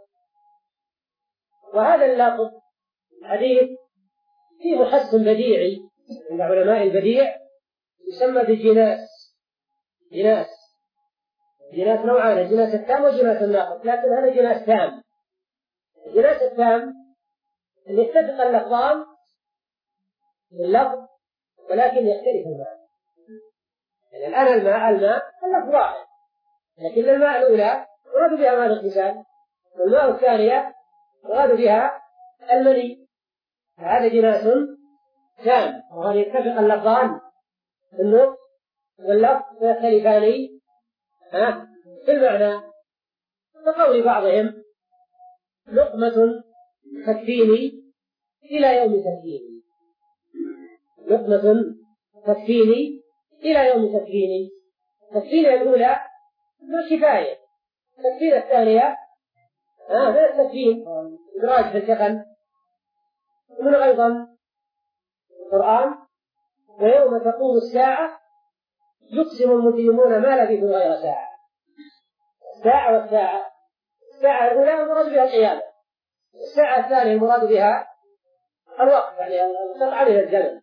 وهذا اللفظ الحديث فيه محسن بديعي عند علماء البديع، يسمى بالجناس. جناس جناس نوعان: الجناس التام والجناس الناقص، لكن هذا جناس تام. الجناس التام أن يتفق اللفظان باللفظ ولكن يختلف المعنى. يعني الآن الماء الماء اللفظ واحد، لكن الماء الأولى يراد بها ماء الاغتسال، والماء الثانية يراد بها المني، فهذا جناس تام، وهذا يتفق اللفظان في النطق واللفظ فيختلفان في المعنى. كقول بعضهم: لقمة تكفيني إلى يوم تكفيني، لقمة تكفيني إلى يوم تكفيني. تكفيني الأولى كفاية، التكفير الثانية هذا التكفين إدراج في الكفن. ومن أيضا القرآن: ويوم تقوم الساعة يقسم المجرمون ما لبثوا غير ساعة. الساعة والساعة، الساعة الأولى المراد بها القيامة، الساعة الثانية المراد بها الوقت، يعني القطعة من الزمن.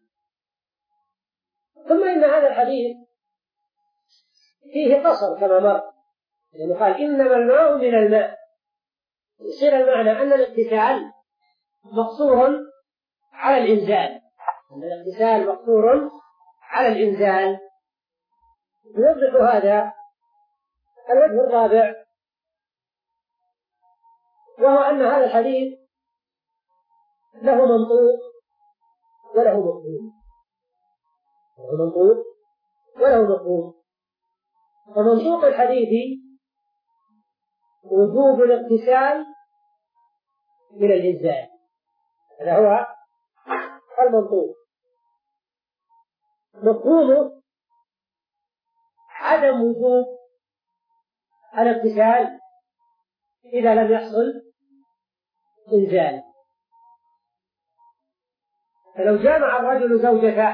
ثم إن هذا الحديث فيه قصر كما مر، لأنه قال: إنما الماء من الماء، يصير المعنى أن الاغتسال مقصور على الإنزال، أن الاغتسال مقصور على الإنزال. يوضح هذا الوجه الرابع، وهو أن هذا الحديث له منطوق وله مفهوم، له منطوق وله مفهوم. فمنطوق الحديث وجوب الاغتسال من الإنزال، هذا هو المنطوق. مفهومه عدم وجوب الاغتسال إذا لم يحصل إنزال. فلو جامع الرجل زوجته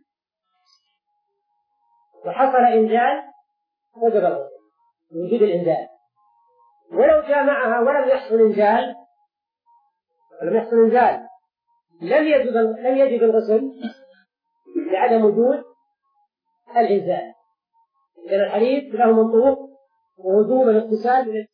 وحصل إنزال وجب الغسل وجود الإنزال، ولو جامعها ولم يحصل إنزال ولم يحصل إنزال لم يجب لم يجب الغسل لعدم وجود الإنزال. إذن الحديث له منطوق ووجوب الاغتسال